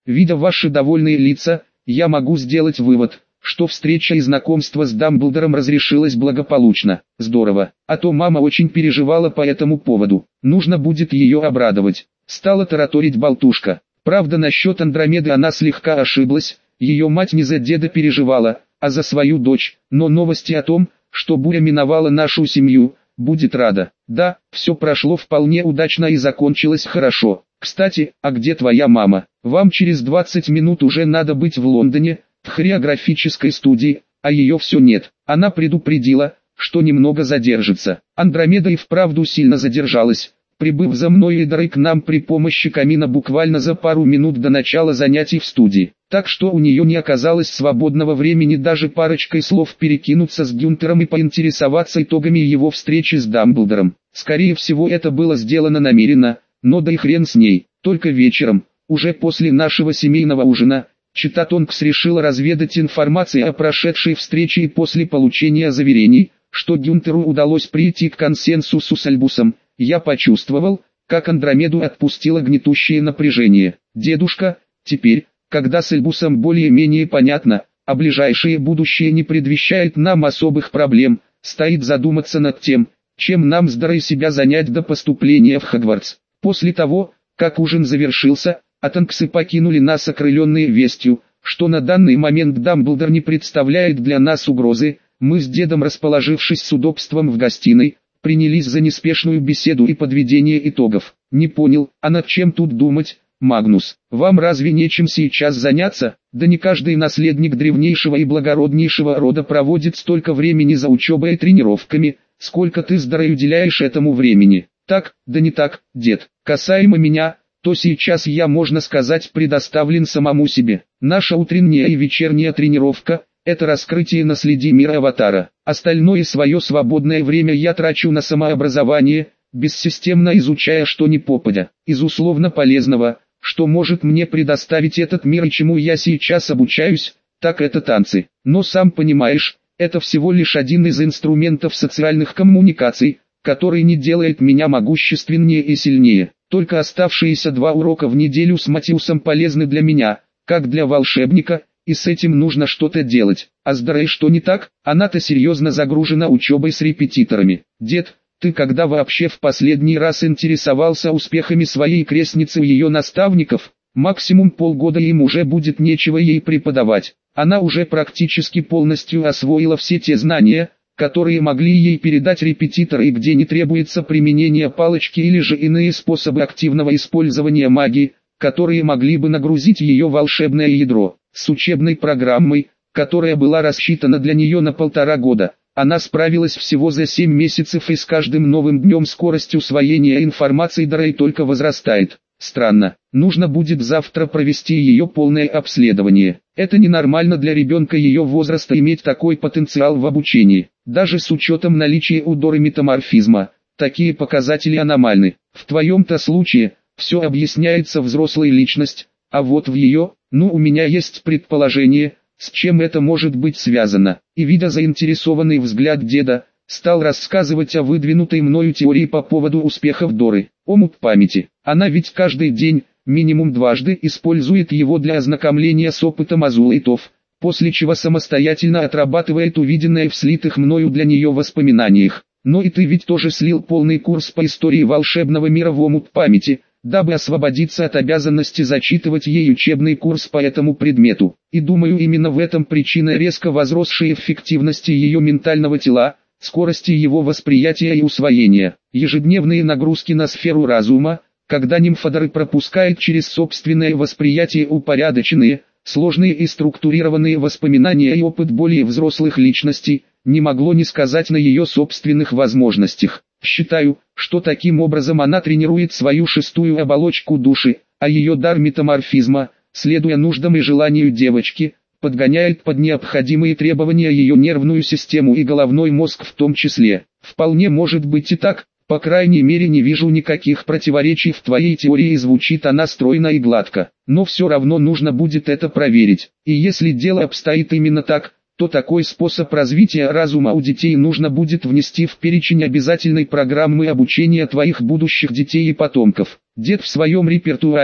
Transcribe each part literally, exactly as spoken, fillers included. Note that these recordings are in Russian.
Видя ваши довольные лица, я могу сделать вывод, что встреча и знакомство с Дамблдором разрешилось благополучно. Здорово, а то мама очень переживала по этому поводу. Нужно будет ее обрадовать. Стала тараторить болтушка. Правда, насчет Андромеды она слегка ошиблась, ее мать не за деда переживала, а за свою дочь, но новости о том, что буря миновала нашу семью, будет рада. Да, все прошло вполне удачно и закончилось хорошо. Кстати, а где твоя мама? Вам через двадцать минут уже надо быть в Лондоне, в хореографической студии, а ее все нет. Она предупредила, что немного задержится. Андромеда и вправду сильно задержалась, прибыв за мной и Дарой к нам при помощи камина буквально за пару минут до начала занятий в студии. Так что у нее не оказалось свободного времени даже парочкой слов перекинуться с Гюнтером и поинтересоваться итогами его встречи с Дамблдором. Скорее всего, это было сделано намеренно, но да и хрен с ней. Только вечером, уже после нашего семейного ужина, Чита Тонкс решила разведать информацию о прошедшей встрече и после получения заверений, что Гюнтеру удалось прийти к консенсусу с Альбусом, я почувствовал, как Андромеду отпустило гнетущее напряжение. Дедушка, теперь, когда с Альбусом более-менее понятно, а ближайшее будущее не предвещает нам особых проблем, стоит задуматься над тем, чем нам с Дарой себя занять до поступления в Хогвартс. После того, как ужин завершился, а Тонксы покинули нас окрыленные вестью, что на данный момент Дамблдор не представляет для нас угрозы, мы с дедом, расположившись с удобством в гостиной, принялись за неспешную беседу и подведение итогов. Не понял, а над чем тут думать, Магнус? Вам разве нечем сейчас заняться? Да не каждый наследник древнейшего и благороднейшего рода проводит столько времени за учебой и тренировками, сколько ты с Дарой уделяешь этому времени. Так, да не так, дед. Касаемо меня, то сейчас я, можно сказать, предоставлен самому себе. Наша утренняя и вечерняя тренировка – это раскрытие наследия мира Аватара. Остальное свое свободное время я трачу на самообразование, бессистемно изучая что ни попадя. Из условно полезного, что может мне предоставить этот мир и чему я сейчас обучаюсь, так это танцы. Но сам понимаешь, это всего лишь один из инструментов социальных коммуникаций, который не делает меня могущественнее и сильнее. Только оставшиеся два урока в неделю с Матиусом полезны для меня, как для волшебника, и с этим нужно что-то делать. А с Дарой что не так? Она-то серьезно загружена учебой с репетиторами. Дед, ты когда вообще в последний раз интересовался успехами своей крестницы у ее наставников? Максимум полгода им уже будет нечего ей преподавать. Она уже практически полностью освоила все те знания, которые могли ей передать репетиторы и где не требуется применение палочки или же иные способы активного использования магии, которые могли бы нагрузить ее волшебное ядро. С учебной программой, которая была рассчитана для нее на полтора года, она справилась всего за семь месяцев и с каждым новым днем скорость усвоения информации Дарой только возрастает. Странно, нужно будет завтра провести ее полное обследование. Это ненормально для ребенка ее возраста иметь такой потенциал в обучении. Даже с учетом наличия у Доры метаморфизма, такие показатели аномальны. В твоем-то случае, все объясняется взрослой личность, а вот в ее, ну у меня есть предположение, с чем это может быть связано. И видя заинтересованный взгляд деда, стал рассказывать о выдвинутой мною теории по поводу успехов Доры. Омут памяти. Она ведь каждый день, минимум дважды, использует его для ознакомления с опытом азулайтов, после чего самостоятельно отрабатывает увиденное в слитых мною для нее воспоминаниях. Но и ты ведь тоже слил полный курс по истории волшебного мира в омут памяти, дабы освободиться от обязанности зачитывать ей учебный курс по этому предмету. И думаю, именно в этом причина резко возросшей эффективности ее ментального тела, скорости его восприятия и усвоения. Ежедневные нагрузки на сферу разума, когда нимфодоры пропускают через собственное восприятие упорядоченные, сложные и структурированные воспоминания и опыт более взрослых личностей, не могло не сказать на ее собственных возможностях. Считаю, что таким образом она тренирует свою шестую оболочку души, а ее дар метаморфизма, следуя нуждам и желанию девочки, подгоняет под необходимые требования ее нервную систему и головной мозг в том числе. Вполне может быть и так, по крайней мере не вижу никаких противоречий в твоей теории, и звучит она стройно и гладко. Но все равно нужно будет это проверить. И если дело обстоит именно так, то такой способ развития разума у детей нужно будет внести в перечень обязательной программы обучения твоих будущих детей и потомков. Дед в своем репертуаре,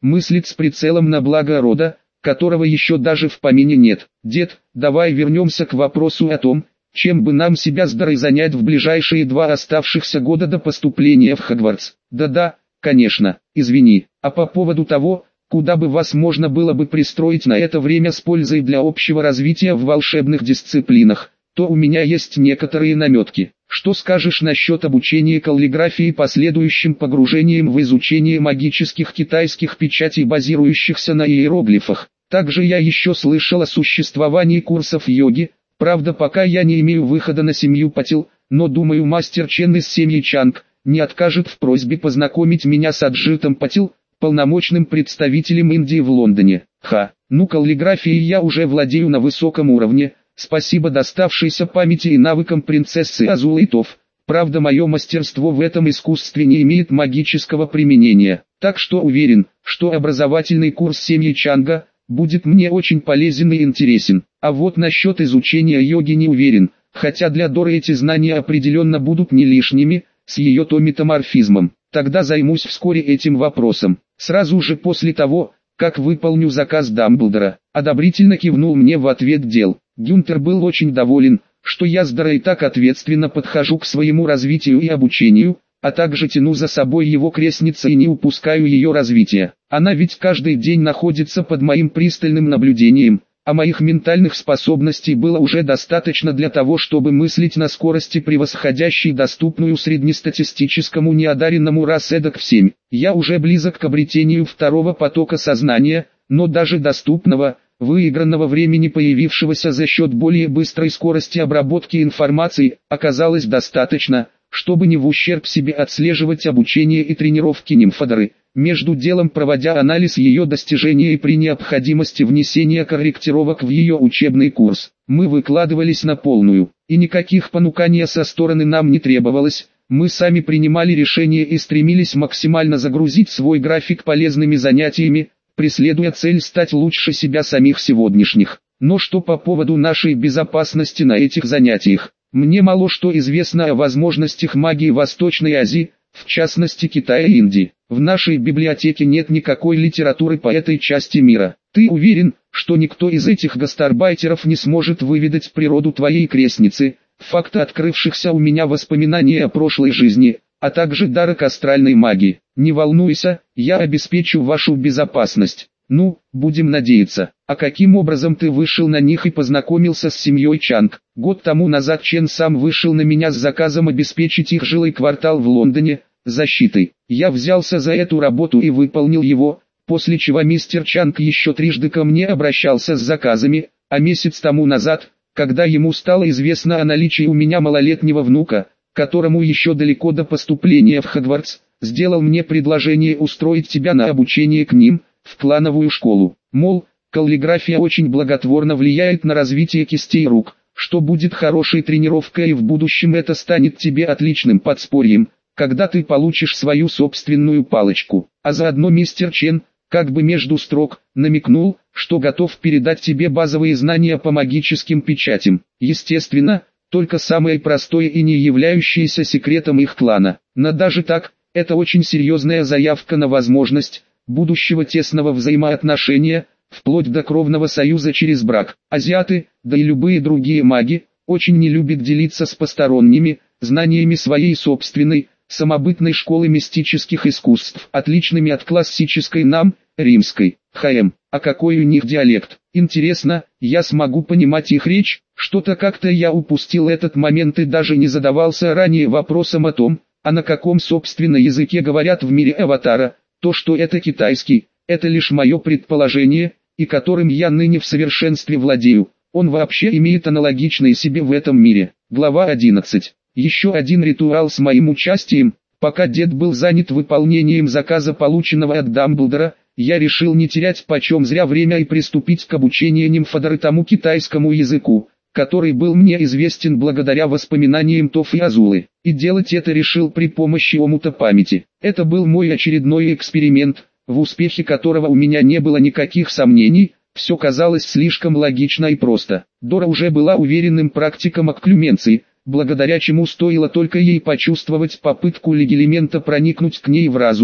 мыслит с прицелом на благо рода, которого еще даже в помине нет. Дед, давай вернемся к вопросу о том, чем бы нам себя с Дорой занять в ближайшие два оставшихся года до поступления в Хогвартс. Да-да, конечно, извини. А по поводу того, куда бы вас можно было бы пристроить на это время с пользой для общего развития в волшебных дисциплинах, то у меня есть некоторые наметки. Что скажешь насчет обучения каллиграфии и последующим погружением в изучение магических китайских печатей, базирующихся на иероглифах? Также я еще слышал о существовании курсов йоги, правда пока я не имею выхода на семью Патил, но думаю мастер Чен из семьи Чанг не откажет в просьбе познакомить меня с Аджитом Патил, полномочным представителем Индии в Лондоне. Ха, ну каллиграфией я уже владею на высоком уровне, спасибо доставшейся памяти и навыкам принцессы Азулы Тоф. Правда мое мастерство в этом искусстве не имеет магического применения, так что уверен, что образовательный курс семьи Чанга будет мне очень полезен и интересен. А вот насчет изучения йоги не уверен, хотя для Доры эти знания определенно будут не лишними, с ее то метаморфизмом. Тогда займусь вскоре этим вопросом, сразу же после того, как выполню заказ Дамблдора. Одобрительно кивнул мне в ответ Дел. Гюнтер был очень доволен, что я с Дорой так ответственно подхожу к своему развитию и обучению, а также тяну за собой его крестницу и не упускаю ее развития. Она ведь каждый день находится под моим пристальным наблюдением, а моих ментальных способностей было уже достаточно для того, чтобы мыслить на скорости, превосходящей доступную среднестатистическому неодаренному раз эдак в семь. Я уже близок к обретению второго потока сознания, но даже доступного, выигранного времени, появившегося за счет более быстрой скорости обработки информации, оказалось достаточно, чтобы не в ущерб себе отслеживать обучение и тренировки нимфодоры, между делом проводя анализ ее достижений и при необходимости внесения корректировок в ее учебный курс. Мы выкладывались на полную, и никаких понуканий со стороны нам не требовалось, мы сами принимали решения и стремились максимально загрузить свой график полезными занятиями, преследуя цель стать лучше себя самих сегодняшних. Но что по поводу нашей безопасности на этих занятиях? Мне мало что известно о возможностях магии Восточной Азии, в частности Китая и Индии. В нашей библиотеке нет никакой литературы по этой части мира. Ты уверен, что никто из этих гастарбайтеров не сможет выведать природу твоей крестницы, факты открывшихся у меня воспоминаний о прошлой жизни, а также дара к астральной магии? Не волнуйся, я обеспечу вашу безопасность. Ну, будем надеяться. А каким образом ты вышел на них и познакомился с семьей Чанг? Год тому назад Чен сам вышел на меня с заказом обеспечить их жилой квартал в Лондоне защитой. Я взялся за эту работу и выполнил его, после чего мистер Чанг еще трижды ко мне обращался с заказами, а месяц тому назад, когда ему стало известно о наличии у меня малолетнего внука, которому еще далеко до поступления в Хогвартс, сделал мне предложение устроить тебя на обучение к ним, в клановую школу. Мол, каллиграфия очень благотворно влияет на развитие кистей рук, что будет хорошей тренировкой и в будущем это станет тебе отличным подспорьем, когда ты получишь свою собственную палочку. А заодно мистер Чен, как бы между строк, намекнул, что готов передать тебе базовые знания по магическим печатям. Естественно, только самое простое и не являющееся секретом их клана. Но даже так, это очень серьезная заявка на возможность будущего тесного взаимоотношения, вплоть до кровного союза через брак. Азиаты, да и любые другие маги, очень не любят делиться с посторонними знаниями своей собственной, самобытной школы мистических искусств, отличными от классической нам, римской. ХМ, а какой у них диалект? Интересно, я смогу понимать их речь? Что-то как-то я упустил этот момент и даже не задавался ранее вопросом о том, а на каком собственно языке говорят в мире Аватара. То, что это китайский, это лишь мое предположение, и которым я ныне в совершенстве владею. Он вообще имеет аналогичные себе в этом мире. Глава одиннадцать. Еще один ритуал с моим участием. Пока дед был занят выполнением заказа, полученного от Дамблдора, я решил не терять почем зря время и приступить к обучению нимфодоры тому китайскому языку, который был мне известен благодаря воспоминаниям Тоф и Азулы. И делать это решил при помощи омута памяти. Это был мой очередной эксперимент, в успехе которого у меня не было никаких сомнений. Все казалось слишком логично и просто. Дора уже была уверенным практиком окклюменции, благодаря чему стоило только ей почувствовать попытку легилимента проникнуть к ней в разум,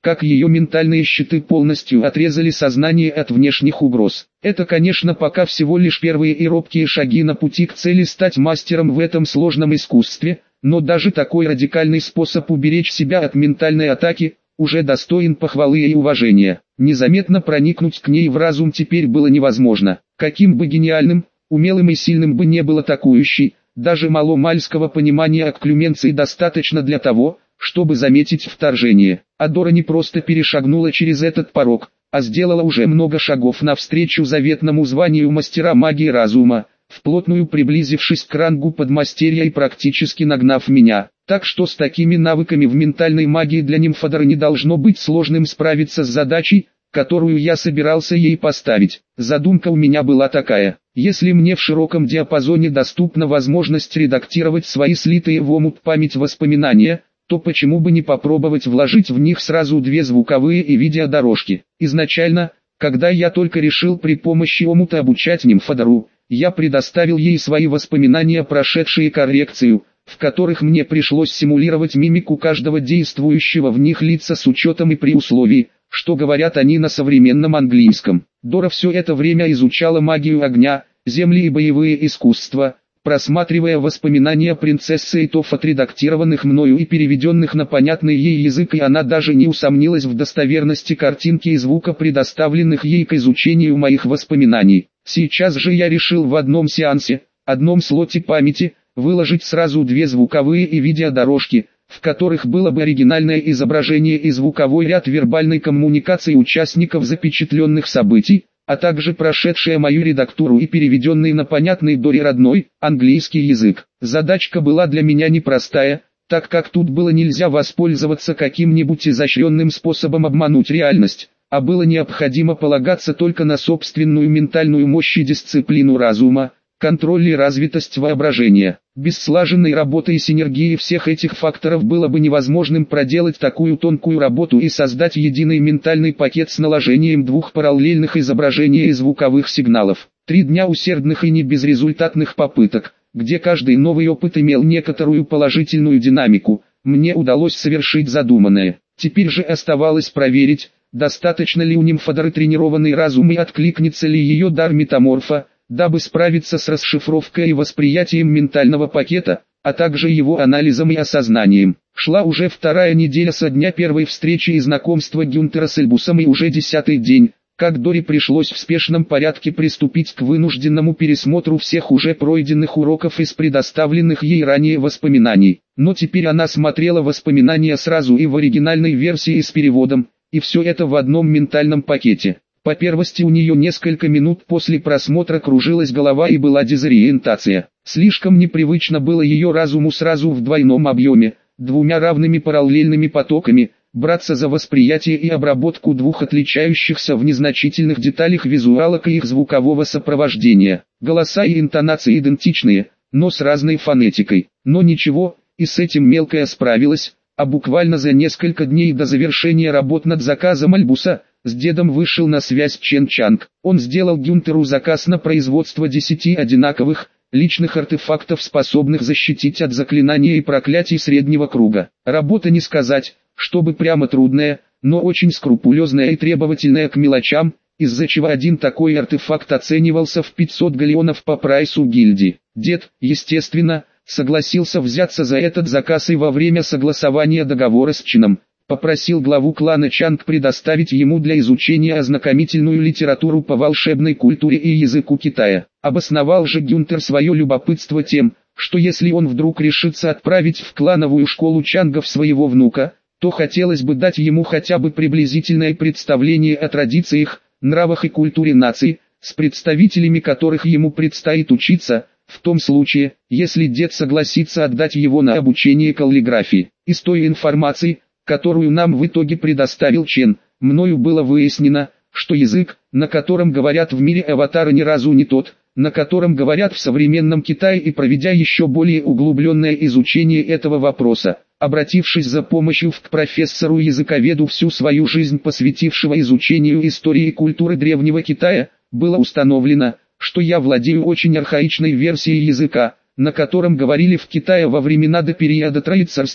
как ее ментальные щиты полностью отрезали сознание от внешних угроз. Это, конечно, пока всего лишь первые и робкие шаги на пути к цели стать мастером в этом сложном искусстве, но даже такой радикальный способ уберечь себя от ментальной атаки уже достоин похвалы и уважения. Незаметно проникнуть к ней в разум теперь было невозможно. Каким бы гениальным, умелым и сильным бы не был атакующий, даже маломальского понимания окклюменции достаточно для того, чтобы заметить вторжение. Адора не просто перешагнула через этот порог, а сделала уже много шагов навстречу заветному званию мастера магии разума, вплотную приблизившись к рангу подмастерья и практически нагнав меня. Так что с такими навыками в ментальной магии для нимфодора не должно быть сложным справиться с задачей, которую я собирался ей поставить. Задумка у меня была такая: если мне в широком диапазоне доступна возможность редактировать свои слитые в омут память воспоминания, то почему бы не попробовать вложить в них сразу две звуковые и видеодорожки. Изначально, когда я только решил при помощи омута обучать нимфодору, я предоставил ей свои воспоминания, прошедшие коррекцию, в которых мне пришлось симулировать мимику каждого действующего в них лица с учетом и при условии, что говорят они на современном английском. Дора все это время изучала магию огня, земли и боевые искусства, просматривая воспоминания принцессы и тоф, отредактированных мною и переведенных на понятный ей язык, и она даже не усомнилась в достоверности картинки и звука, предоставленных ей к изучению моих воспоминаний. Сейчас же я решил в одном сеансе, одном слоте памяти, выложить сразу две звуковые и видеодорожки, в которых было бы оригинальное изображение и звуковой ряд вербальной коммуникации участников запечатленных событий, а также прошедшая мою редактуру и переведенный на понятный Доре родной, английский язык. Задачка была для меня непростая, так как тут было нельзя воспользоваться каким-нибудь изощренным способом обмануть реальность, а было необходимо полагаться только на собственную ментальную мощь и дисциплину разума, контроль и развитость воображения. Без слаженной работы и синергии всех этих факторов было бы невозможным проделать такую тонкую работу и создать единый ментальный пакет с наложением двух параллельных изображений и звуковых сигналов. Три дня усердных и не безрезультатных попыток, где каждый новый опыт имел некоторую положительную динамику, мне удалось совершить задуманное. Теперь же оставалось проверить, достаточно ли у нимфодоры тренированный разум и откликнется ли ее дар метаморфа, дабы справиться с расшифровкой и восприятием ментального пакета, а также его анализом и осознанием. Шла уже вторая неделя со дня первой встречи и знакомства Гюнтера с Эльбусом, и уже десятый день, как Доре пришлось в спешном порядке приступить к вынужденному пересмотру всех уже пройденных уроков из предоставленных ей ранее воспоминаний. Но теперь она смотрела воспоминания сразу и в оригинальной версии и с переводом, и все это в одном ментальном пакете. По первости у нее несколько минут после просмотра кружилась голова и была дезориентация. Слишком непривычно было ее разуму сразу в двойном объеме, двумя равными параллельными потоками, браться за восприятие и обработку двух отличающихся в незначительных деталях визуалок и их звукового сопровождения. Голоса и интонации идентичные, но с разной фонетикой. Но ничего, и с этим мелкая справилась, а буквально за несколько дней до завершения работ над заказом Альбуса, с дедом вышел на связь Чен Чанг. Он сделал Гюнтеру заказ на производство десяти одинаковых, личных артефактов, способных защитить от заклинания и проклятий среднего круга. Работа, не сказать, чтобы прямо трудная, но очень скрупулезная и требовательная к мелочам, из-за чего один такой артефакт оценивался в пятьсот галлеонов по прайсу гильдии. Дед, естественно, согласился взяться за этот заказ и во время согласования договора с Чином попросил главу клана Чанг предоставить ему для изучения ознакомительную литературу по волшебной культуре и языку Китая. Обосновал же Гюнтер свое любопытство тем, что если он вдруг решится отправить в клановую школу Чангов своего внука, то хотелось бы дать ему хотя бы приблизительное представление о традициях, нравах и культуре наций, с представителями которых ему предстоит учиться, в том случае, если дед согласится отдать его на обучение каллиграфии. Из той информации, которую нам в итоге предоставил Чен, мною было выяснено, что язык, на котором говорят в мире аватара, ни разу не тот, на котором говорят в современном Китае, и проведя еще более углубленное изучение этого вопроса, обратившись за помощью к профессору-языковеду, всю свою жизнь посвятившего изучению истории и культуры древнего Китая, было установлено, что я владею очень архаичной версией языка, на котором говорили в Китае во времена до периода Троецарствия,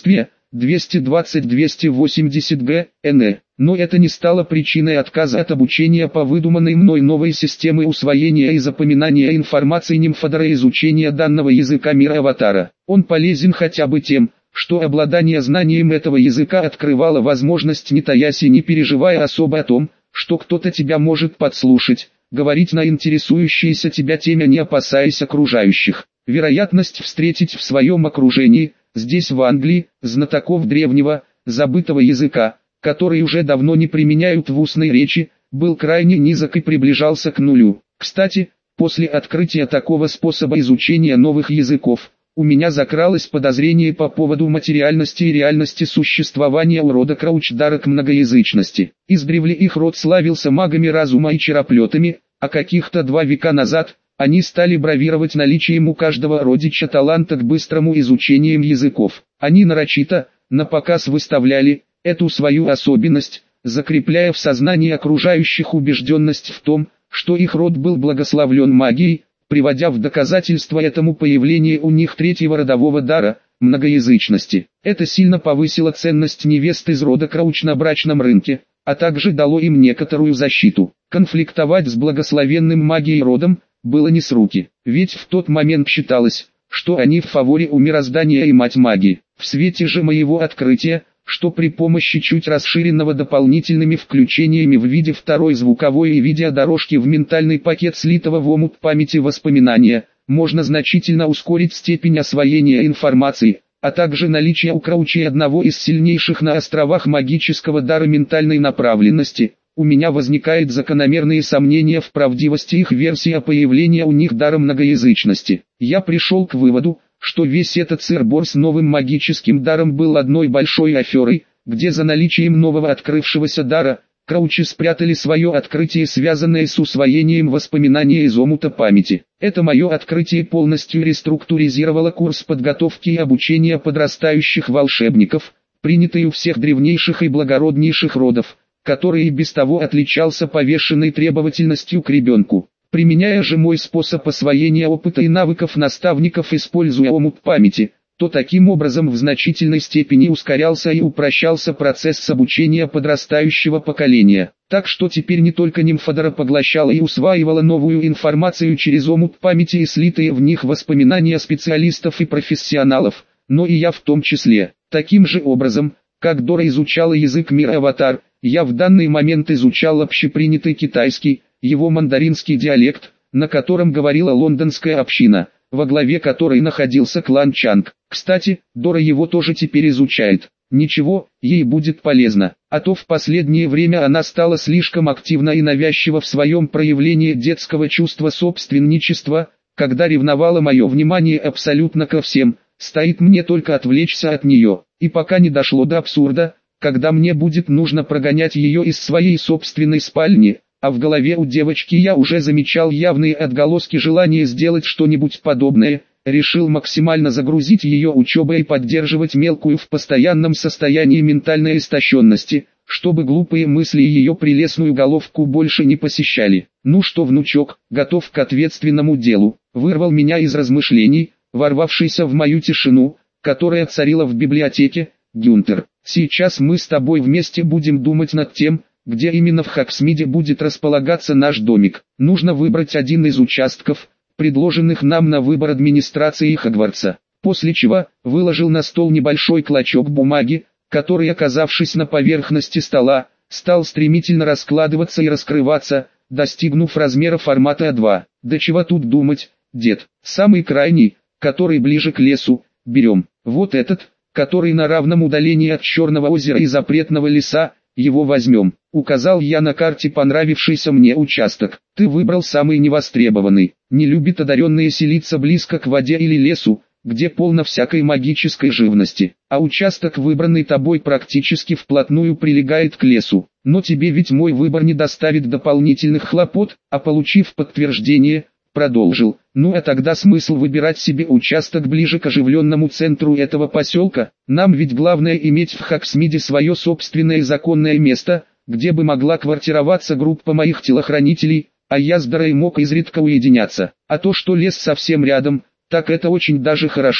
двести двадцать — двести восемьдесят гэ эн э. Но это не стало причиной отказа от обучения по выдуманной мной новой системе усвоения и запоминания информации Нимфодора и изучения данного языка мира Аватара. Он полезен хотя бы тем, что обладание знанием этого языка открывало возможность, не таясь и не переживая особо о том, что кто-то тебя может подслушать, говорить на интересующиеся тебя теме, не опасаясь окружающих. Вероятность встретить в своем окружении, здесь в Англии, знатоков древнего, забытого языка, который уже давно не применяют в устной речи, был крайне низок и приближался к нулю. Кстати, после открытия такого способа изучения новых языков, у меня закралось подозрение по поводу материальности и реальности существования у рода Краучдара к многоязычности. Издревле их род славился магами разума и чероплетами, а каких-то два века назад они стали бравировать наличием у каждого родича таланта к быстрому изучению языков. Они нарочито, напоказ выставляли эту свою особенность, закрепляя в сознании окружающих убежденность в том, что их род был благословлен магией, приводя в доказательство этому появление у них третьего родового дара – многоязычности. Это сильно повысило ценность невест из рода Крауч на брачном рынке, а также дало им некоторую защиту. Конфликтовать с благословенным магией родом было не с руки, ведь в тот момент считалось, что они в фаворе у мироздания и мать магии. В свете же моего открытия, что при помощи чуть расширенного дополнительными включениями в виде второй звуковой и видеодорожки в ментальный пакет слитого в омут памяти воспоминания, можно значительно ускорить степень освоения информации, а также наличие у Краучей одного из сильнейших на островах магического дара ментальной направленности, у меня возникает закономерные сомнения в правдивости их версии о появлении у них дара многоязычности. Я пришел к выводу, что весь этот сыр-бор с новым магическим даром был одной большой аферой, где за наличием нового открывшегося дара, Краучи спрятали свое открытие, связанное с усвоением воспоминания из омута памяти. Это мое открытие полностью реструктуризировало курс подготовки и обучения подрастающих волшебников, принятый у всех древнейших и благороднейших родов, который и без того отличался повышенной требовательностью к ребенку. Применяя же мой способ освоения опыта и навыков наставников, используя омут памяти, то таким образом в значительной степени ускорялся и упрощался процесс обучения подрастающего поколения. Так что теперь не только Нимфодора поглощала и усваивала новую информацию через омут памяти и слитые в них воспоминания специалистов и профессионалов, но и я в том числе. Таким же образом, как Дора изучала язык мира Аватар, я в данный момент изучал общепринятый китайский, его мандаринский диалект, на котором говорила лондонская община, во главе которой находился клан Чанг. Кстати, Дора его тоже теперь изучает. Ничего, ей будет полезно, а то в последнее время она стала слишком активна и навязчива в своем проявлении детского чувства собственничества, когда ревновала мое внимание абсолютно ко всем, стоит мне только отвлечься от нее, и пока не дошло до абсурда, когда мне будет нужно прогонять ее из своей собственной спальни, а в голове у девочки я уже замечал явные отголоски желания сделать что-нибудь подобное, решил максимально загрузить ее учебой и поддерживать мелкую в постоянном состоянии ментальной истощенности, чтобы глупые мысли ее прелестную головку больше не посещали. «Ну что, внучок, готов к ответственному делу?» Вырвал меня из размышлений, ворвавшийся в мою тишину, которая царила в библиотеке, Гюнтер. «Сейчас мы с тобой вместе будем думать над тем, где именно в Хоксмиде будет располагаться наш домик. Нужно выбрать один из участков, предложенных нам на выбор администрации Хогвартса». После чего выложил на стол небольшой клочок бумаги, который, оказавшись на поверхности стола, стал стремительно раскладываться и раскрываться, достигнув размера формата а два. Да чего тут думать, дед, самый крайний, который ближе к лесу, берем. Вот этот, который на равном удалении от Черного озера и запретного леса, его возьмем. Указал я на карте понравившийся мне участок. Ты выбрал самый невостребованный. Не любит одаренные селиться близко к воде или лесу, где полно всякой магической живности. А участок, выбранный тобой, практически вплотную прилегает к лесу. Но тебе ведь мой выбор не доставит дополнительных хлопот, а получив подтверждение, продолжил. Ну а тогда смысл выбирать себе участок ближе к оживленному центру этого поселка? Нам ведь главное иметь в Хоксмиде свое собственное законное место, где бы могла квартироваться группа моих телохранителей, а я с Дорой мог изредка уединяться. А то, что лес совсем рядом, так это очень даже хорошо.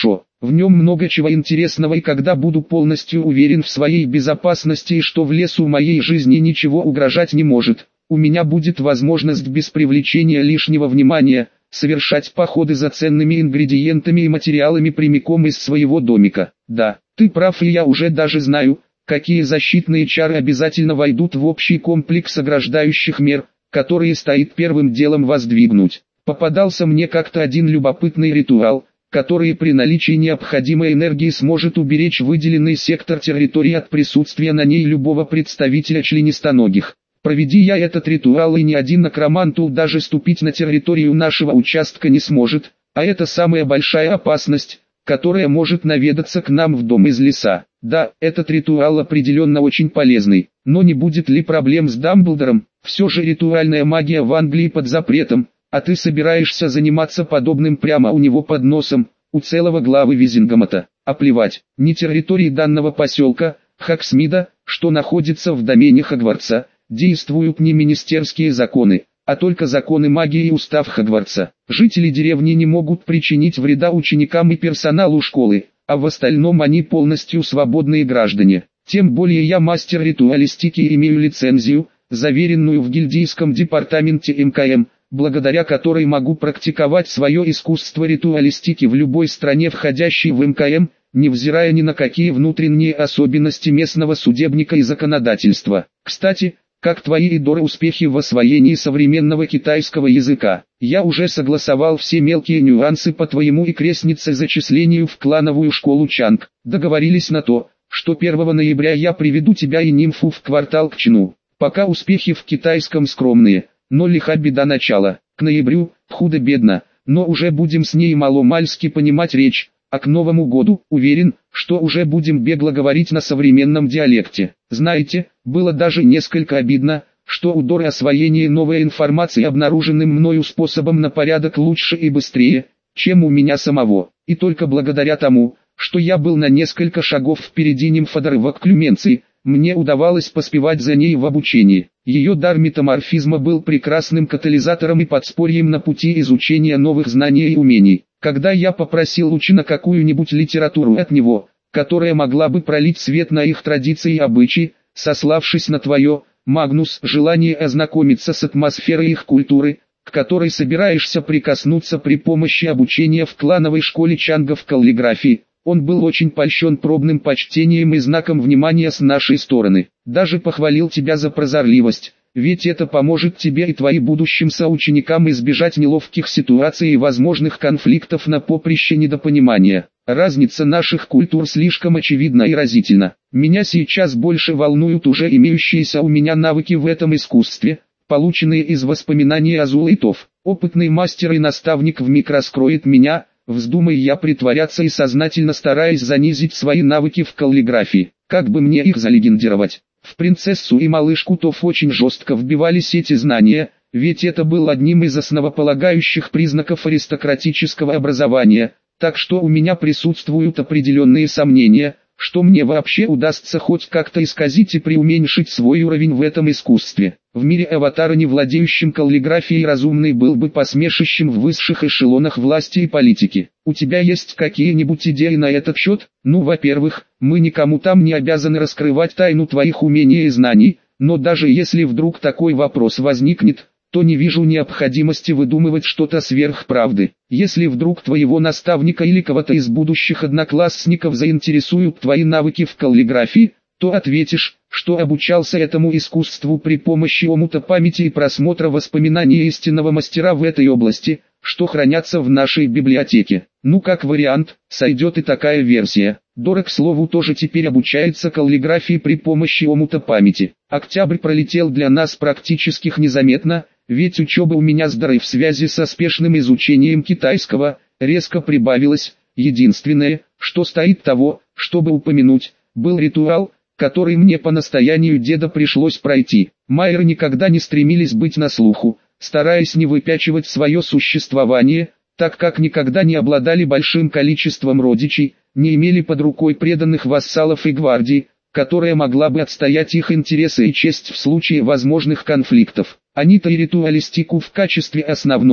В нем много чего интересного, и когда буду полностью уверен в своей безопасности и что в лесу моей жизни ничего угрожать не может, у меня будет возможность без привлечения лишнего внимания совершать походы за ценными ингредиентами и материалами прямиком из своего домика. Да, ты прав, и я уже даже знаю, какие защитные чары обязательно войдут в общий комплекс ограждающих мер, которые стоит первым делом воздвигнуть. Попадался мне как-то один любопытный ритуал, который при наличии необходимой энергии сможет уберечь выделенный сектор территории от присутствия на ней любого представителя членистоногих. Проведи я этот ритуал, и ни один некромантул даже ступить на территорию нашего участка не сможет, а это самая большая опасность, которая может наведаться к нам в дом из леса. Да, этот ритуал определенно очень полезный, но не будет ли проблем с Дамблдором? Все же ритуальная магия в Англии под запретом, а ты собираешься заниматься подобным прямо у него под носом, у целого главы Визингамота. А плевать, не территории данного поселка, Хоксмида, что находится в домене Хогвартса, действуют не министерские законы, а только законы магии и устав Хогвартса. Жители деревни не могут причинить вреда ученикам и персоналу школы, а в остальном они полностью свободные граждане. Тем более я мастер ритуалистики и имею лицензию, заверенную в гильдейском департаменте эм ка эм, благодаря которой могу практиковать свое искусство ритуалистики в любой стране, входящей в эм ка эм, невзирая ни на какие внутренние особенности местного судебника и законодательства. Кстати, как твои, Идора, успехи в освоении современного китайского языка? Я уже согласовал все мелкие нюансы по твоему и крестнице зачислению в клановую школу Чанг. Договорились на то, что первого ноября я приведу тебя и нимфу в квартал к Чну. Пока успехи в китайском скромные, но лиха беда начала. К ноябрю, худо-бедно, но уже будем с ней маломальски понимать речь. А к Новому году, уверен, что уже будем бегло говорить на современном диалекте. Знаете, было даже несколько обидно, что у Доры освоение новой информации обнаруженным мною способом на порядок лучше и быстрее, чем у меня самого. И только благодаря тому, что я был на несколько шагов впереди нимфодоры в окклюменции, мне удавалось поспевать за ней в обучении. Ее дар метаморфизма был прекрасным катализатором и подспорьем на пути изучения новых знаний и умений. Когда я попросил Лучина какую-нибудь литературу от него, которая могла бы пролить свет на их традиции и обычаи, сославшись на твое, Магнус, желание ознакомиться с атмосферой их культуры, к которой собираешься прикоснуться при помощи обучения в клановой школе Чангов каллиграфии, он был очень польщен пробным почтением и знаком внимания с нашей стороны. Даже похвалил тебя за прозорливость, ведь это поможет тебе и твоим будущим соученикам избежать неловких ситуаций и возможных конфликтов на поприще недопонимания. Разница наших культур слишком очевидна и разительна. Меня сейчас больше волнуют уже имеющиеся у меня навыки в этом искусстве, полученные из воспоминаний Азулайтов. Опытный мастер и наставник вмиг раскроет меня, вздумай я притворяться и сознательно стараясь занизить свои навыки в каллиграфии. Как бы мне их залегендировать? В принцессу и малышку Тоф очень жестко вбивались эти знания, ведь это был одним из основополагающих признаков аристократического образования, так что у меня присутствуют определенные сомнения, что мне вообще удастся хоть как-то исказить и преуменьшить свой уровень в этом искусстве. В мире аватара, не владеющим каллиграфией, разумный был бы посмешищем в высших эшелонах власти и политики. У тебя есть какие-нибудь идеи на этот счет? Ну, во-первых, мы никому там не обязаны раскрывать тайну твоих умений и знаний, но даже если вдруг такой вопрос возникнет, то не вижу необходимости выдумывать что-то сверх правды. Если вдруг твоего наставника или кого-то из будущих одноклассников заинтересуют твои навыки в каллиграфии, то ответишь, что обучался этому искусству при помощи омута памяти и просмотра воспоминаний истинного мастера в этой области, что хранятся в нашей библиотеке. Ну, как вариант, сойдет и такая версия. Дора, к слову, тоже теперь обучается каллиграфии при помощи омута памяти. Октябрь пролетел для нас практически незаметно, ведь учеба у меня с Дорой в связи со спешным изучением китайского резко прибавилась. Единственное, что стоит того, чтобы упомянуть, был ритуал, который мне по настоянию деда пришлось пройти. Майеры никогда не стремились быть на слуху, стараясь не выпячивать свое существование, так как никогда не обладали большим количеством родичей, не имели под рукой преданных вассалов и гвардии, которая могла бы отстоять их интересы и честь в случае возможных конфликтов. Они-то и ритуалистику в качестве основной,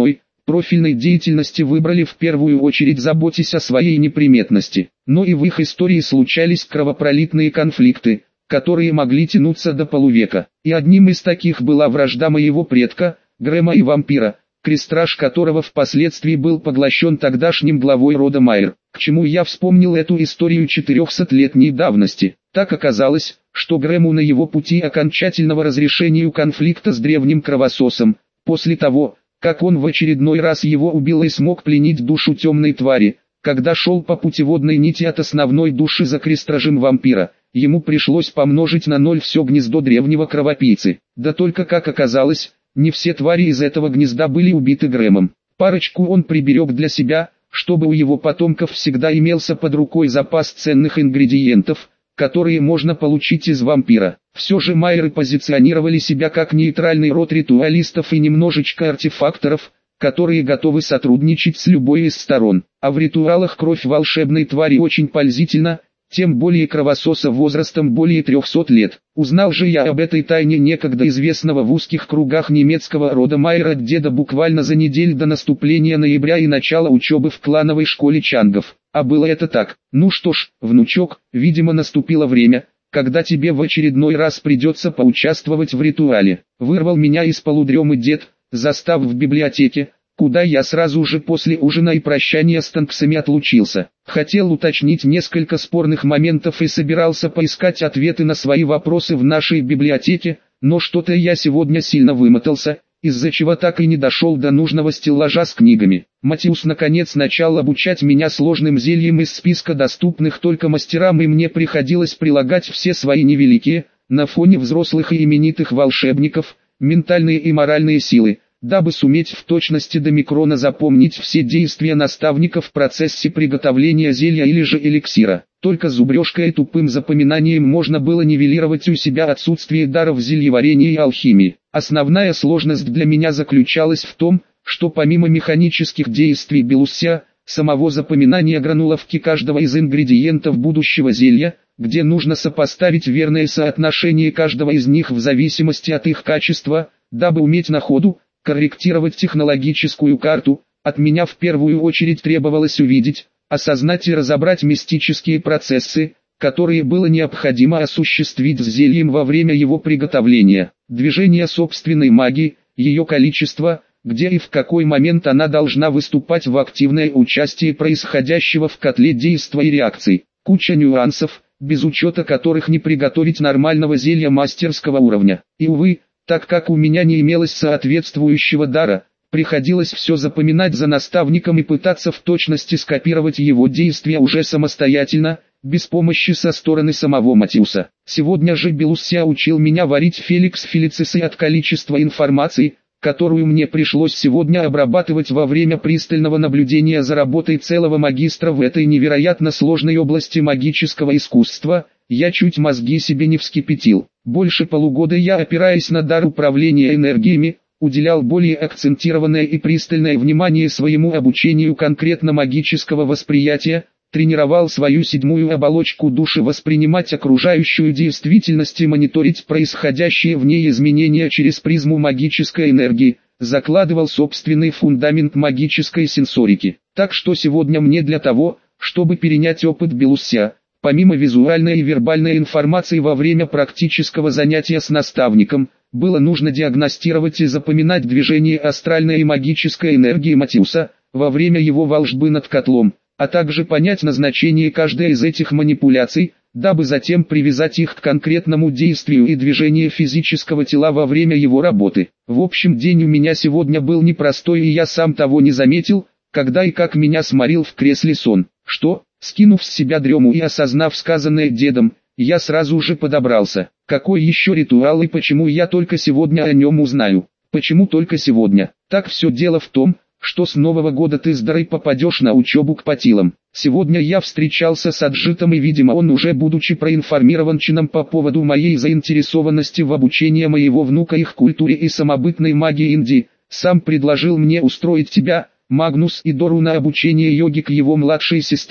профильной деятельности выбрали в первую очередь заботясь о своей неприметности. Но и в их истории случались кровопролитные конфликты, которые могли тянуться до полувека. И одним из таких была вражда моего предка, Грэма и вампира, крестраж которого впоследствии был поглощен тогдашним главой рода Майер. К чему я вспомнил эту историю четырехсотлетней давности? Так оказалось, что Грэму на его пути окончательного разрешения конфликта с древним кровососом, после того, как он в очередной раз его убил и смог пленить душу темной твари, когда шел по путеводной нити от основной души за крестражем вампира, ему пришлось помножить на ноль все гнездо древнего кровопийцы. Да только как оказалось, не все твари из этого гнезда были убиты Грэмом. Парочку он приберег для себя, чтобы у его потомков всегда имелся под рукой запас ценных ингредиентов, которые можно получить из вампира. Все же майеры позиционировали себя как нейтральный род ритуалистов и немножечко артефакторов, которые готовы сотрудничать с любой из сторон. А в ритуалах кровь волшебной твари очень пользительна, тем более кровососа возрастом более трехсот лет. Узнал же я об этой тайне некогда известного в узких кругах немецкого рода Майера от деда буквально за неделю до наступления ноября и начала учебы в клановой школе чангов. А было это так. Ну что ж, внучок, видимо наступило время, когда тебе в очередной раз придется поучаствовать в ритуале. Вырвал меня из полудремы дед, застав в библиотеке, куда я сразу же после ужина и прощания с танксами отлучился. Хотел уточнить несколько спорных моментов и собирался поискать ответы на свои вопросы в нашей библиотеке, но что-то я сегодня сильно вымотался, из-за чего так и не дошел до нужного стеллажа с книгами. Матиус наконец начал обучать меня сложным зельям из списка доступных только мастерам, и мне приходилось прилагать все свои невеликие, на фоне взрослых и именитых волшебников, ментальные и моральные силы, дабы суметь в точности до микрона запомнить все действия наставника в процессе приготовления зелья или же эликсира. Только зубрежкой и тупым запоминанием можно было нивелировать у себя отсутствие даров зельеварения и алхимии. Основная сложность для меня заключалась в том, что помимо механических действий Белуссия, самого запоминания грануловки каждого из ингредиентов будущего зелья, где нужно сопоставить верное соотношение каждого из них в зависимости от их качества, дабы уметь на ходу корректировать технологическую карту, от меня в первую очередь требовалось увидеть, осознать и разобрать мистические процессы, которые было необходимо осуществить с зельем во время его приготовления, движение собственной магии, ее количество, где и в какой момент она должна выступать в активное участие происходящего в котле действия и реакций, куча нюансов, без учета которых не приготовить нормального зелья мастерского уровня. И увы, так как у меня не имелось соответствующего дара, приходилось все запоминать за наставником и пытаться в точности скопировать его действия уже самостоятельно, без помощи со стороны самого Матиуса. Сегодня же Белуссия учил меня варить Феликс Фелицис, и от количества информации, которую мне пришлось сегодня обрабатывать во время пристального наблюдения за работой целого магистра в этой невероятно сложной области магического искусства, я чуть мозги себе не вскипятил. Больше полугода я, опираясь на дар управления энергиями, уделял более акцентированное и пристальное внимание своему обучению конкретно магического восприятия, тренировал свою седьмую оболочку души воспринимать окружающую действительность и мониторить происходящие в ней изменения через призму магической энергии, закладывал собственный фундамент магической сенсорики. Так что сегодня мне для того, чтобы перенять опыт Белуссия, помимо визуальной и вербальной информации во время практического занятия с наставником, было нужно диагностировать и запоминать движение астральной и магической энергии Матиуса во время его волжбы над котлом, а также понять назначение каждой из этих манипуляций, дабы затем привязать их к конкретному действию и движению физического тела во время его работы. В общем, день у меня сегодня был непростой, и я сам того не заметил, когда и как меня сморил в кресле сон. Что, скинув с себя дрему и осознав сказанное дедом, я сразу же подобрался. Какой еще ритуал и почему я только сегодня о нем узнаю? Почему только сегодня? Так все дело в том, что с Нового года ты с дарой попадешь на учебу к Патилам. Сегодня я встречался с Аджитом, и видимо он, уже будучи проинформирован чином по поводу моей заинтересованности в обучении моего внука их культуре и самобытной магии Индии, сам предложил мне устроить тебя, Магнус и Дору, на обучение йоги к его младшей сестре,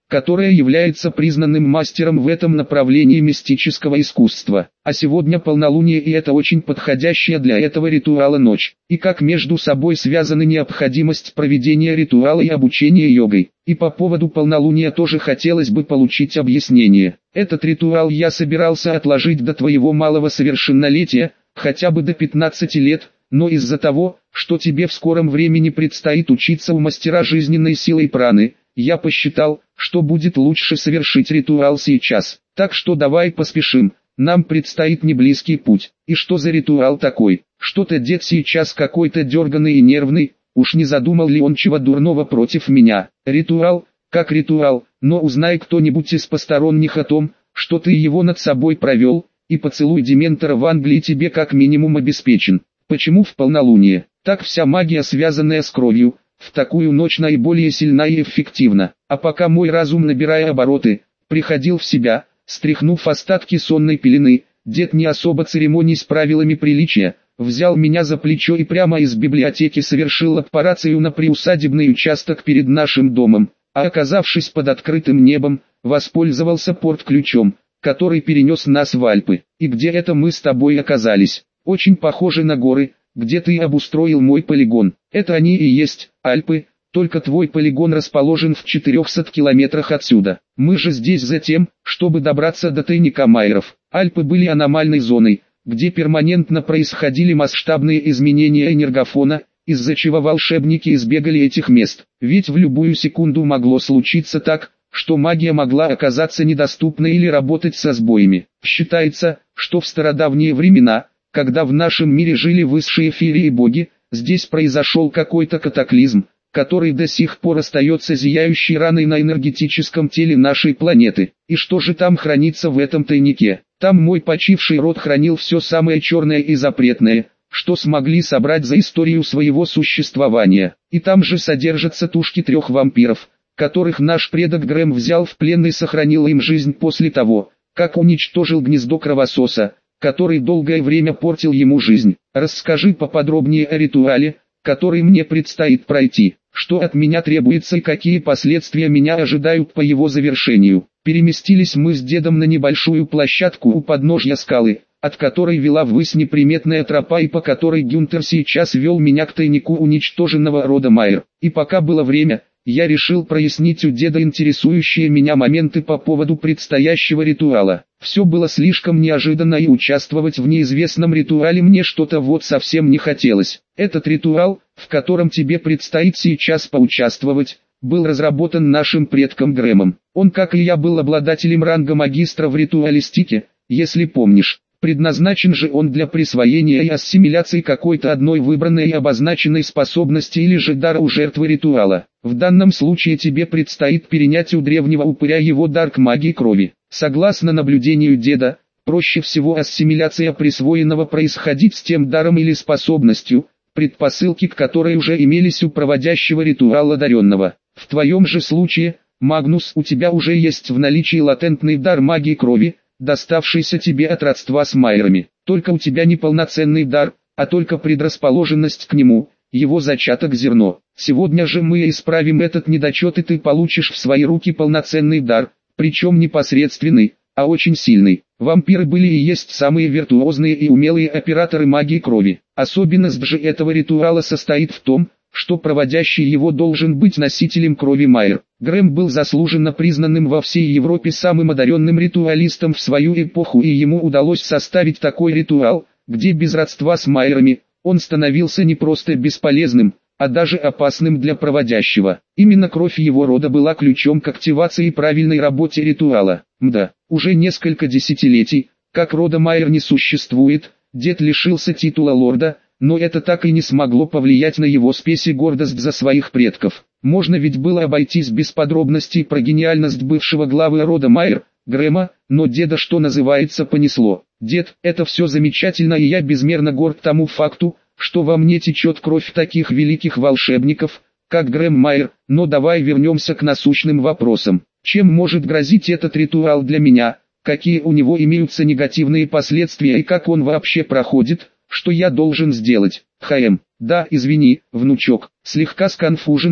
которая является признанным мастером в этом направлении мистического искусства. А сегодня полнолуние, и это очень подходящая для этого ритуала ночь. И как между собой связаны необходимость проведения ритуала и обучения йогой. И по поводу полнолуния тоже хотелось бы получить объяснение. Этот ритуал я собирался отложить до твоего малого совершеннолетия, хотя бы до пятнадцати лет, но из-за того, что тебе в скором времени предстоит учиться у мастера жизненной силы праны, я посчитал, что будет лучше совершить ритуал сейчас. Так что давай поспешим, нам предстоит неблизкий путь. И что за ритуал такой? Что-то дед сейчас какой-то дерганый и нервный, уж не задумал ли он чего дурного против меня? Ритуал, как ритуал, но узнай кто-нибудь из посторонних о том, что ты его над собой провел, и поцелуй Дементора в Англии тебе как минимум обеспечен. Почему в полнолуние? Так вся магия, связанная с кровью, в такую ночь наиболее сильна и эффективна. А пока мой разум, набирая обороты, приходил в себя, стряхнув остатки сонной пелены, дед, не особо церемонясь правилами приличия, взял меня за плечо и прямо из библиотеки совершил аппарацию на приусадебный участок перед нашим домом, а оказавшись под открытым небом, воспользовался порт-ключом, который перенес нас в Альпы. И где это мы с тобой оказались? Очень похоже на горы, где ты обустроил мой полигон. Это они и есть Альпы, только твой полигон расположен в четырехстах километрах отсюда. Мы же здесь за тем, чтобы добраться до тайника Майеров. Альпы были аномальной зоной, где перманентно происходили масштабные изменения энергофона, из-за чего волшебники избегали этих мест. Ведь в любую секунду могло случиться так, что магия могла оказаться недоступной или работать со сбоями. Считается, что в стародавние времена, когда в нашем мире жили высшие феи и боги, здесь произошел какой-то катаклизм, который до сих пор остается зияющей раной на энергетическом теле нашей планеты. И что же там хранится в этом тайнике? Там мой почивший род хранил все самое черное и запретное, что смогли собрать за историю своего существования. И там же содержатся тушки трех вампиров, которых наш предок Грэм взял в плен и сохранил им жизнь после того, как уничтожил гнездо кровососа, который долгое время портил ему жизнь. Расскажи поподробнее о ритуале, который мне предстоит пройти, что от меня требуется и какие последствия меня ожидают по его завершению. Переместились мы с дедом на небольшую площадку у подножья скалы, от которой вела ввысь неприметная тропа и по которой Гюнтер сейчас вел меня к тайнику уничтоженного рода Майер. И пока было время, я решил прояснить у деда интересующие меня моменты по поводу предстоящего ритуала. Все было слишком неожиданно, и участвовать в неизвестном ритуале мне что-то вот совсем не хотелось. Этот ритуал, в котором тебе предстоит сейчас поучаствовать, был разработан нашим предком Грэмом. Он, как и я, был обладателем ранга магистра в ритуалистике, если помнишь. Предназначен же он для присвоения и ассимиляции какой-то одной выбранной и обозначенной способности или же дара у жертвы ритуала. В данном случае тебе предстоит перенять у древнего упыря его дар к магии крови. Согласно наблюдению деда, проще всего ассимиляция присвоенного происходить с тем даром или способностью, предпосылки к которой уже имелись у проводящего ритуал одаренного. В твоем же случае, Магнус, у тебя уже есть в наличии латентный дар магии крови, доставшийся тебе от родства с Майерами. Только у тебя не полноценный дар, а только предрасположенность к нему, его зачаток зерно. Сегодня же мы исправим этот недочет, и ты получишь в свои руки полноценный дар, причем непосредственный, а очень сильный. Вампиры были и есть самые виртуозные и умелые операторы магии крови. Особенность же этого ритуала состоит в том, что проводящий его должен быть носителем крови Майер. Грэм был заслуженно признанным во всей Европе самым одаренным ритуалистом в свою эпоху, и ему удалось составить такой ритуал, где без родства с Майерами, он становился не просто бесполезным, а даже опасным для проводящего. Именно кровь его рода была ключом к активации и правильной работе ритуала. Мда, уже несколько десятилетий, как рода Майер не существует, дед лишился титула лорда, но это так и не смогло повлиять на его спесь и гордость за своих предков. Можно ведь было обойтись без подробностей про гениальность бывшего главы рода Майер, Грэма, но деда, что называется, понесло. Дед, это все замечательно, и я безмерно горд тому факту, что во мне течет кровь таких великих волшебников, как Грэм Майер, но давай вернемся к насущным вопросам. Чем может грозить этот ритуал для меня, какие у него имеются негативные последствия и как он вообще проходит? Что я должен сделать? Хэм, да, извини, внучок, слегка сконфуженно,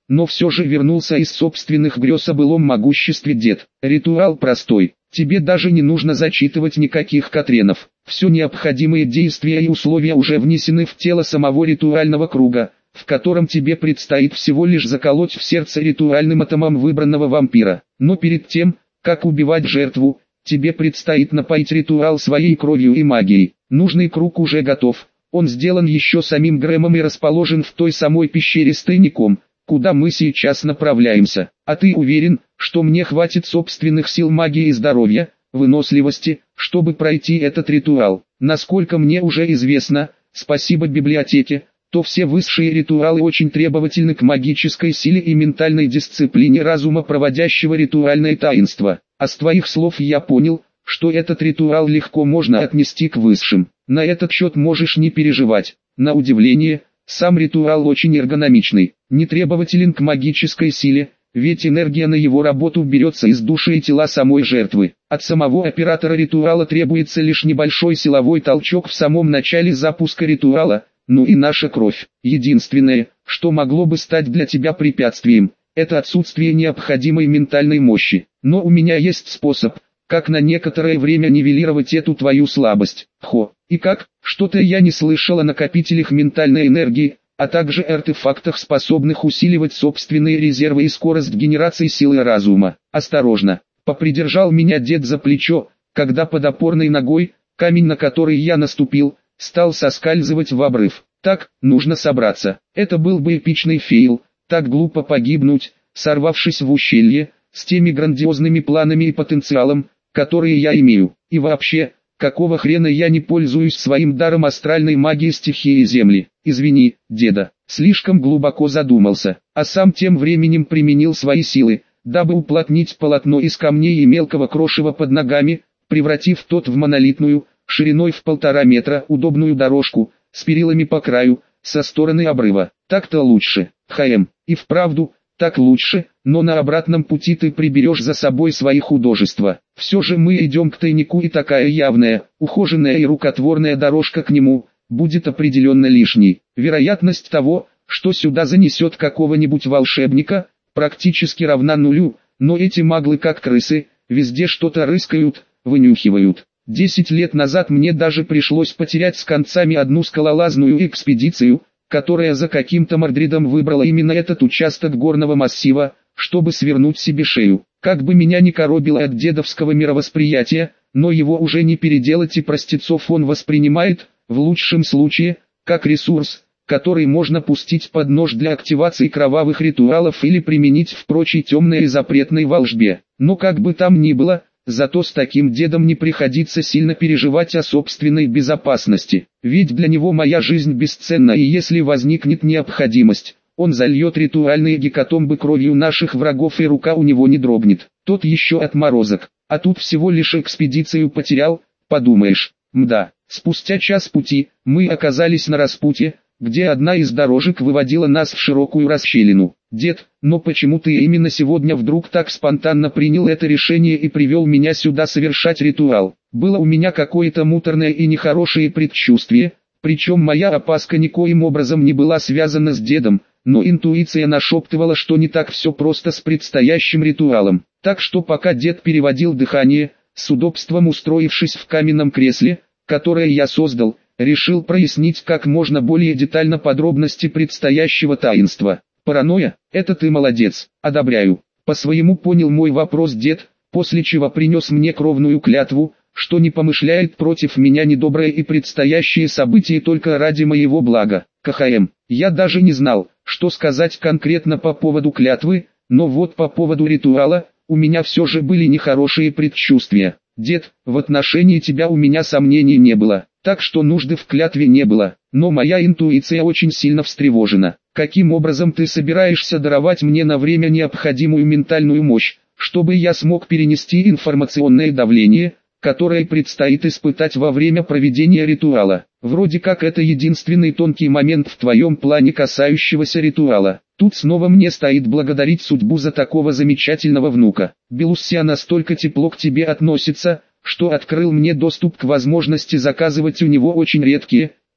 но все же вернулся из собственных грез о былом могуществе дед. Ритуал простой, тебе даже не нужно зачитывать никаких катренов. Все необходимые действия и условия уже внесены в тело самого ритуального круга, в котором тебе предстоит всего лишь заколоть в сердце ритуальным атомом выбранного вампира. Но перед тем, как убивать жертву, тебе предстоит напоить ритуал своей кровью и магией. Нужный круг уже готов, он сделан еще самим Грэмом и расположен в той самой пещере с тайником, куда мы сейчас направляемся. А ты уверен, что мне хватит собственных сил, магии и здоровья, выносливости, чтобы пройти этот ритуал? Насколько мне уже известно, спасибо библиотеке, то все высшие ритуалы очень требовательны к магической силе и ментальной дисциплине разума, проводящего ритуальное таинство. А с твоих слов я понял, что этот ритуал легко можно отнести к высшим. На этот счет можешь не переживать. На удивление, сам ритуал очень эргономичный, не требователен к магической силе, ведь энергия на его работу берется из души и тела самой жертвы. От самого оператора ритуала требуется лишь небольшой силовой толчок в самом начале запуска ритуала. Ну и наша кровь. Единственное, что могло бы стать для тебя препятствием, это отсутствие необходимой ментальной мощи. Но у меня есть способ, как на некоторое время нивелировать эту твою слабость. Хо, и как? Что-то я не слышал о накопителях ментальной энергии, а также артефактах, способных усиливать собственные резервы и скорость генерации силы разума. Осторожно, попридержал меня дед за плечо, когда под опорной ногой, камень, на который я наступил, стал соскальзывать в обрыв. Так, нужно собраться. Это был бы эпичный фейл, так глупо погибнуть, сорвавшись в ущелье, с теми грандиозными планами и потенциалом, которые я имею. И вообще, какого хрена я не пользуюсь своим даром астральной магии стихии Земли? Извини, деда, слишком глубоко задумался, а сам тем временем применил свои силы, дабы уплотнить полотно из камней и мелкого крошева под ногами, превратив тот в монолитную, шириной в полтора метра, удобную дорожку, с перилами по краю, со стороны обрыва. Так-то лучше, ХМ, и вправду, так лучше, но на обратном пути ты приберешь за собой свои художества. Все же мы идем к тайнику, и такая явная, ухоженная и рукотворная дорожка к нему, будет определенно лишней. Вероятность того, что сюда занесет какого-нибудь волшебника, практически равна нулю, но эти маглы как крысы, везде что-то рыскают, вынюхивают. Десять лет назад мне даже пришлось потерять с концами одну скалолазную экспедицию, которая за каким-то мордридом выбрала именно этот участок горного массива, чтобы свернуть себе шею. Как бы меня ни коробило от дедовского мировосприятия, но его уже не переделать, и простецов он воспринимает, в лучшем случае, как ресурс, который можно пустить под нож для активации кровавых ритуалов или применить в прочей темной и запретной волшбе. Но как бы там ни было, зато с таким дедом не приходится сильно переживать о собственной безопасности, ведь для него моя жизнь бесценна, и если возникнет необходимость, он зальет ритуальные гекатомбы кровью наших врагов, и рука у него не дрогнет. Тот еще отморозок, а тут всего лишь экспедицию потерял, подумаешь. Мда, спустя час пути, мы оказались на распутье, где одна из дорожек выводила нас в широкую расщелину. Дед, но почему ты именно сегодня вдруг так спонтанно принял это решение и привел меня сюда совершать ритуал? Было у меня какое-то муторное и нехорошее предчувствие, причем моя опаска никоим образом не была связана с дедом, но интуиция нашептывала, что не так все просто с предстоящим ритуалом. Так что пока дед переводил дыхание, с удобством устроившись в каменном кресле, которое я создал, решил прояснить как можно более детально подробности предстоящего таинства. Паранойя? Это ты молодец, одобряю. По-своему понял мой вопрос дед, после чего принес мне кровную клятву, что не помышляет против меня недоброе и предстоящие события только ради моего блага. КХМ, я даже не знал, что сказать конкретно по поводу клятвы, но вот по поводу ритуала, у меня все же были нехорошие предчувствия. Дед, в отношении тебя у меня сомнений не было, так что нужды в клятве не было, но моя интуиция очень сильно встревожена. Каким образом ты собираешься даровать мне на время необходимую ментальную мощь, чтобы я смог перенести информационное давление, которое предстоит испытать во время проведения ритуала? Вроде как это единственный тонкий момент в твоем плане, касающегося ритуала. Тут снова мне стоит благодарить судьбу за такого замечательного внука. Белуссия настолько тепло к тебе относится, что открыл мне доступ к возможности заказывать у него очень редкие,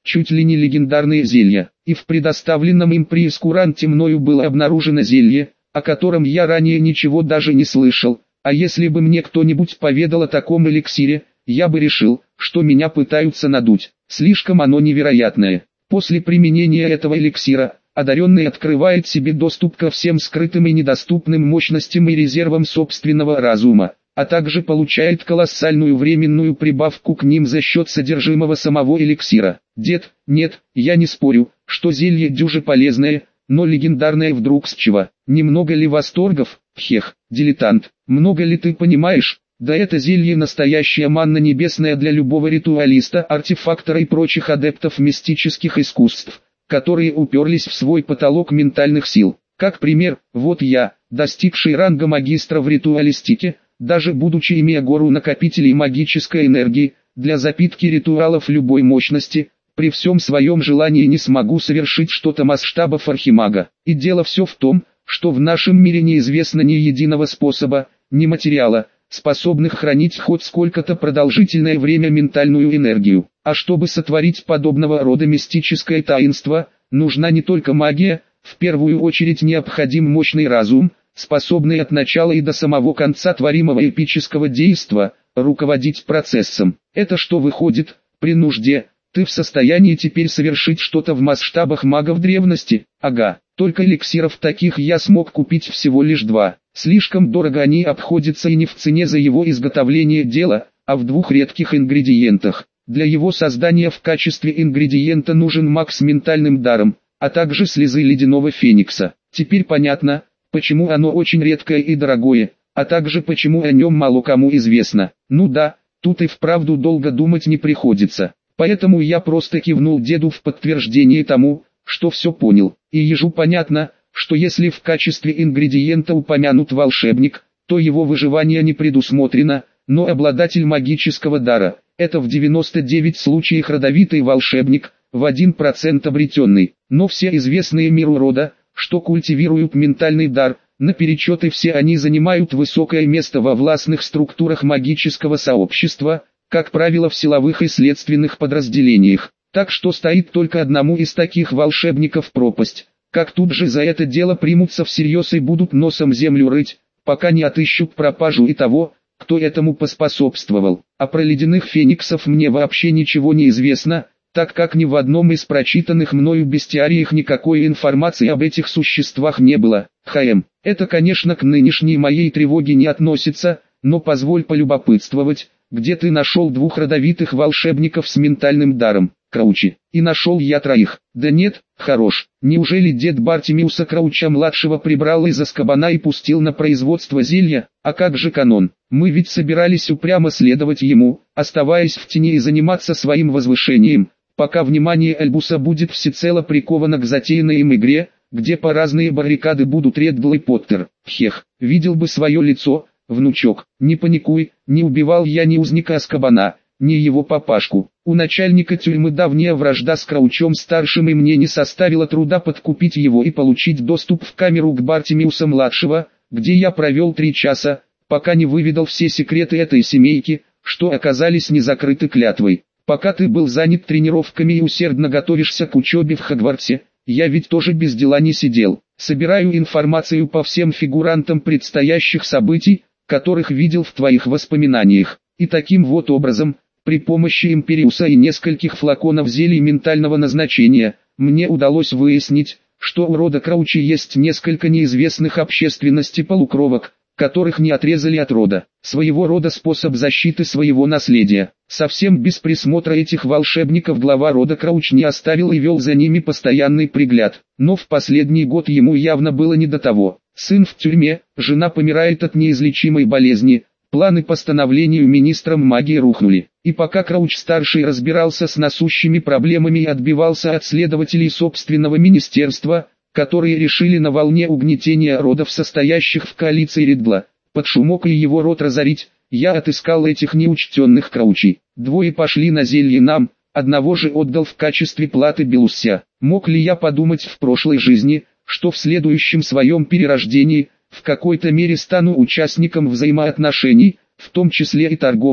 чуть ли не легендарные зелья, и в предоставленном им прейскуранте мною было обнаружено зелье, о котором я ранее ничего даже не слышал, а если бы мне кто-нибудь поведал о таком эликсире, я бы решил, что меня пытаются надуть, слишком оно невероятное. После применения этого эликсира, одаренный открывает себе доступ ко всем скрытым и недоступным мощностям и резервам собственного разума, а также получает колоссальную временную прибавку к ним за счет содержимого самого эликсира. Дед, нет, я не спорю, что зелье дюже полезное, но легендарное вдруг с чего? Немного ли восторгов? Хех, дилетант, много ли ты понимаешь? Да это зелье настоящая манна небесная для любого ритуалиста, артефактора и прочих адептов мистических искусств, которые уперлись в свой потолок ментальных сил. Как пример, вот я, достигший ранга магистра в ритуалистике, даже будучи имея гору накопителей магической энергии, для запитки ритуалов любой мощности, при всем своем желании не смогу совершить что-то масштабов архимага. И дело все в том, что в нашем мире неизвестно ни единого способа, ни материала, способных хранить хоть сколько-то продолжительное время ментальную энергию. А чтобы сотворить подобного рода мистическое таинство, нужна не только магия, в первую очередь необходим мощный разум, способный от начала и до самого конца творимого эпического действа, руководить процессом. Это что выходит, при нужде, ты в состоянии теперь совершить что-то в масштабах магов древности? Ага, только эликсиров таких я смог купить всего лишь два. Слишком дорого они обходятся и не в цене за его изготовление дела, а в двух редких ингредиентах. Для его создания в качестве ингредиента нужен маг с ментальным даром, а также слезы ледяного феникса. Теперь понятно, почему оно очень редкое и дорогое, а также почему о нем мало кому известно. Ну да, тут и вправду долго думать не приходится. Поэтому я просто кивнул деду в подтверждение тому, что все понял. И ежу понятно, что если в качестве ингредиента упомянут волшебник, то его выживание не предусмотрено, но обладатель магического дара – это в девяноста девяти случаях родовитый волшебник, в один процент обретенный. Но все известные миру рода, что культивируют ментальный дар, наперечет и все они занимают высокое место во властных структурах магического сообщества, как правило в силовых и следственных подразделениях. Так что стоит только одному из таких волшебников пропасть, как тут же за это дело примутся всерьез и будут носом землю рыть, пока не отыщут пропажу и того, кто этому поспособствовал. А про ледяных фениксов мне вообще ничего не известно, так как ни в одном из прочитанных мною бестиариях никакой информации об этих существах не было. Хм, это конечно к нынешней моей тревоге не относится, но позволь полюбопытствовать, где ты нашел двух родовитых волшебников с ментальным даром, Краучи? И нашел я троих. Да нет, хорош. Неужели дед Бартимиуса Крауча-младшего прибрал из Азкабана и пустил на производство зелья? А как же канон? Мы ведь собирались упрямо следовать ему, оставаясь в тени и заниматься своим возвышением, пока внимание Альбуса будет всецело приковано к затеянной им игре, где по разные баррикады будут Реддл и Поттер. Хех, видел бы свое лицо, внучок. Не паникуй, не убивал я ни узника Азкабана, ни его папашку. У начальника тюрьмы давняя вражда с Краучом-старшим, и мне не составило труда подкупить его и получить доступ в камеру к Бартимиуса-младшего, где я провел три часа, пока не выведал все секреты этой семейки, что оказались не закрыты клятвой. Пока ты был занят тренировками и усердно готовишься к учебе в Хогвартсе, я ведь тоже без дела не сидел. Собираю информацию по всем фигурантам предстоящих событий, которых видел в твоих воспоминаниях. И таким вот образом, при помощи Империуса и нескольких флаконов зелий ментального назначения, мне удалось выяснить, что у рода Краучи есть несколько неизвестных общественности полукровок, которых не отрезали от рода. Своего рода способ защиты своего наследия. Совсем без присмотра этих волшебников глава рода Крауч не оставил и вел за ними постоянный пригляд. Но в последний год ему явно было не до того. Сын в тюрьме, жена помирает от неизлечимой болезни. Планы по становлению министром магии рухнули. И пока Крауч-старший разбирался с насущими проблемами и отбивался от следователей собственного министерства, которые решили на волне угнетения родов, состоящих в коалиции Реддла, под шумок и его род разорить, я отыскал этих неучтенных Краучей. Двое пошли на зелье нам, одного же отдал в качестве платы Белуся. Мог ли я подумать в прошлой жизни, что в следующем своем перерождении, в какой-то мере стану участником взаимоотношений, в том числе и торговых,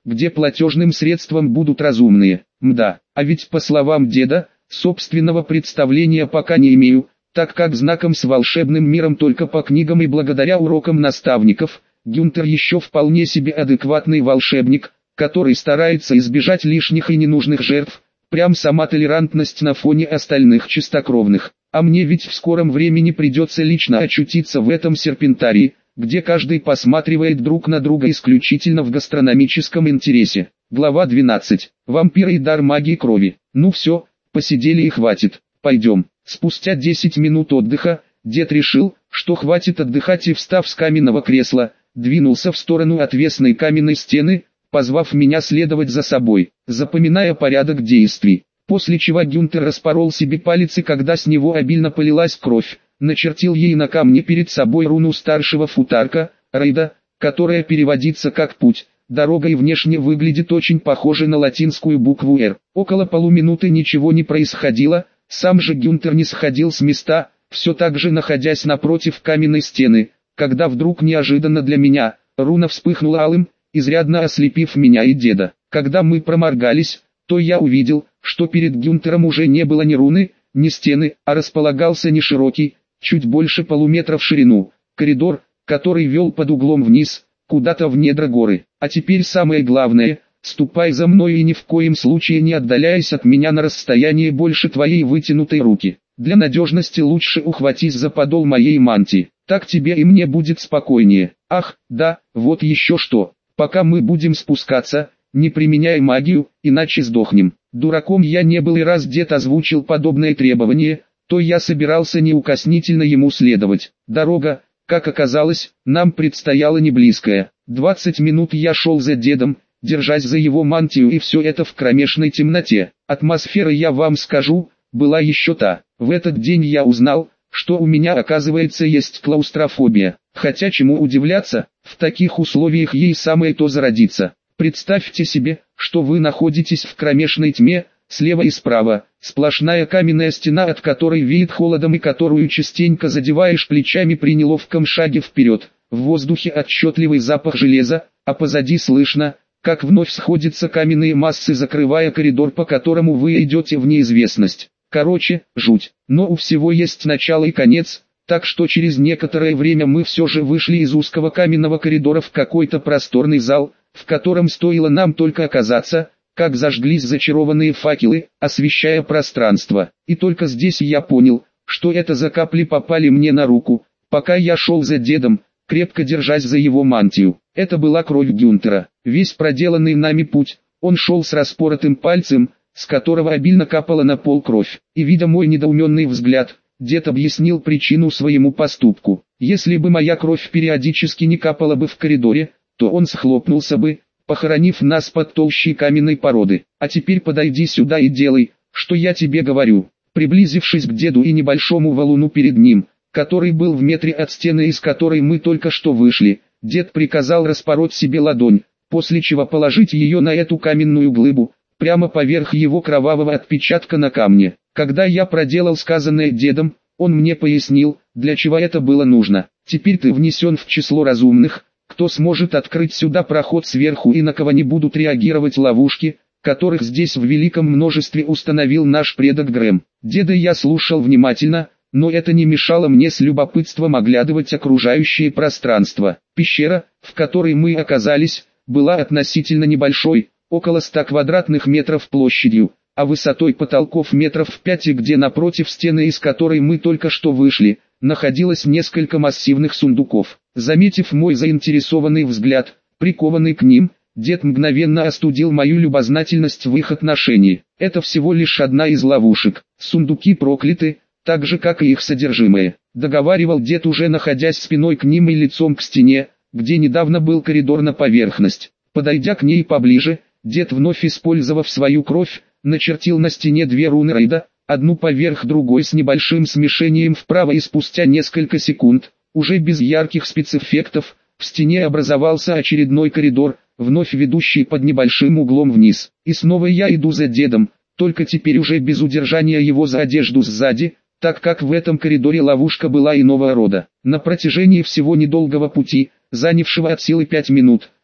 где платежным средством будут разумные. Мда, а ведь по словам деда, собственного представления пока не имею, так как знаком с волшебным миром только по книгам и благодаря урокам наставников. Гюнтер еще вполне себе адекватный волшебник, который старается избежать лишних и ненужных жертв, прям сама толерантность на фоне остальных чистокровных. А мне ведь в скором времени придется лично очутиться в этом серпентарии, где каждый посматривает друг на друга исключительно в гастрономическом интересе. Глава двенадцать. Вампиры и дар магии крови. Ну все, посидели и хватит, пойдем. Спустя десять минут отдыха, дед решил, что хватит отдыхать и, встав с каменного кресла, двинулся в сторону отвесной каменной стены, позвав меня следовать за собой, запоминая порядок действий. После чего Гюнтер распорол себе палец, и когда с него обильно полилась кровь, начертил ей на камне перед собой руну старшего футарка, Рейда, которая переводится как «путь». Дорога и внешне выглядит очень похоже на латинскую букву «Р». Около полуминуты ничего не происходило, сам же Гюнтер не сходил с места, все так же находясь напротив каменной стены, когда вдруг неожиданно для меня, руна вспыхнула алым, изрядно ослепив меня и деда. Когда мы проморгались, то я увидел, что перед Гюнтером уже не было ни руны, ни стены, а располагался неширокий, чуть больше полуметра в ширину, коридор, который вел под углом вниз, куда-то в недра горы. А теперь самое главное, ступай за мной и ни в коем случае не отдаляйся от меня на расстояние больше твоей вытянутой руки. Для надежности лучше ухватись за подол моей мантии, так тебе и мне будет спокойнее. Ах, да, вот еще что, пока мы будем спускаться, не применяй магию, иначе сдохнем. Дураком я не был, и раз дед озвучил подобное требование, то я собирался неукоснительно ему следовать. Дорога, как оказалось, нам предстояла не близкая. двадцать минут я шел за дедом, держась за его мантию, и все это в кромешной темноте. Атмосфера, я вам скажу, была еще та. В этот день я узнал, что у меня, оказывается, есть клаустрофобия. Хотя чему удивляться, в таких условиях ей самое то зародиться. Представьте себе, что вы находитесь в кромешной тьме, слева и справа, сплошная каменная стена, от которой веет холодом и которую частенько задеваешь плечами при неловком шаге вперед. В воздухе отчетливый запах железа, а позади слышно, как вновь сходятся каменные массы, закрывая коридор, по которому вы идете в неизвестность. Короче, жуть. Но у всего есть начало и конец, так что через некоторое время мы все же вышли из узкого каменного коридора в какой-то просторный зал, в котором стоило нам только оказаться, как зажглись зачарованные факелы, освещая пространство. И только здесь я понял, что это за капли попали мне на руку, пока я шел за дедом, крепко держась за его мантию. Это была кровь Гюнтера. Весь проделанный нами путь, он шел с распоротым пальцем, с которого обильно капала на пол кровь. И, видя мой недоуменный взгляд, дед объяснил причину своему поступку. Если бы моя кровь периодически не капала бы в коридоре, то он схлопнулся бы, похоронив нас под толщей каменной породы. А теперь подойди сюда и делай, что я тебе говорю. Приблизившись к деду и небольшому валуну перед ним, который был в метре от стены, из которой мы только что вышли, дед приказал распороть себе ладонь, после чего положить ее на эту каменную глыбу, прямо поверх его кровавого отпечатка на камне. Когда я проделал сказанное дедом, он мне пояснил, для чего это было нужно. Теперь ты внесен в число разумных, кто сможет открыть сюда проход сверху, и на кого не будут реагировать ловушки, которых здесь в великом множестве установил наш предок Грэм. Деда я слушал внимательно, но это не мешало мне с любопытством оглядывать окружающее пространство. Пещера, в которой мы оказались, была относительно небольшой, около ста квадратных метров площадью, а высотой потолков метров в пять, и где напротив стены, из которой мы только что вышли, находилось несколько массивных сундуков. Заметив мой заинтересованный взгляд, прикованный к ним, дед мгновенно остудил мою любознательность в их отношении. Это всего лишь одна из ловушек. Сундуки прокляты, так же как и их содержимое. Договаривал дед, уже находясь спиной к ним и лицом к стене, где недавно был коридор на поверхность. Подойдя к ней поближе, дед, вновь использовав свою кровь, начертил на стене две руны Рейда, одну поверх другой с небольшим смешением вправо, и спустя несколько секунд, уже без ярких спецэффектов, в стене образовался очередной коридор, вновь ведущий под небольшим углом вниз. И снова я иду за дедом, только теперь уже без удержания его за одежду сзади, так как в этом коридоре ловушка была иного рода. На протяжении всего недолгого пути, занявшего от силы пять минут,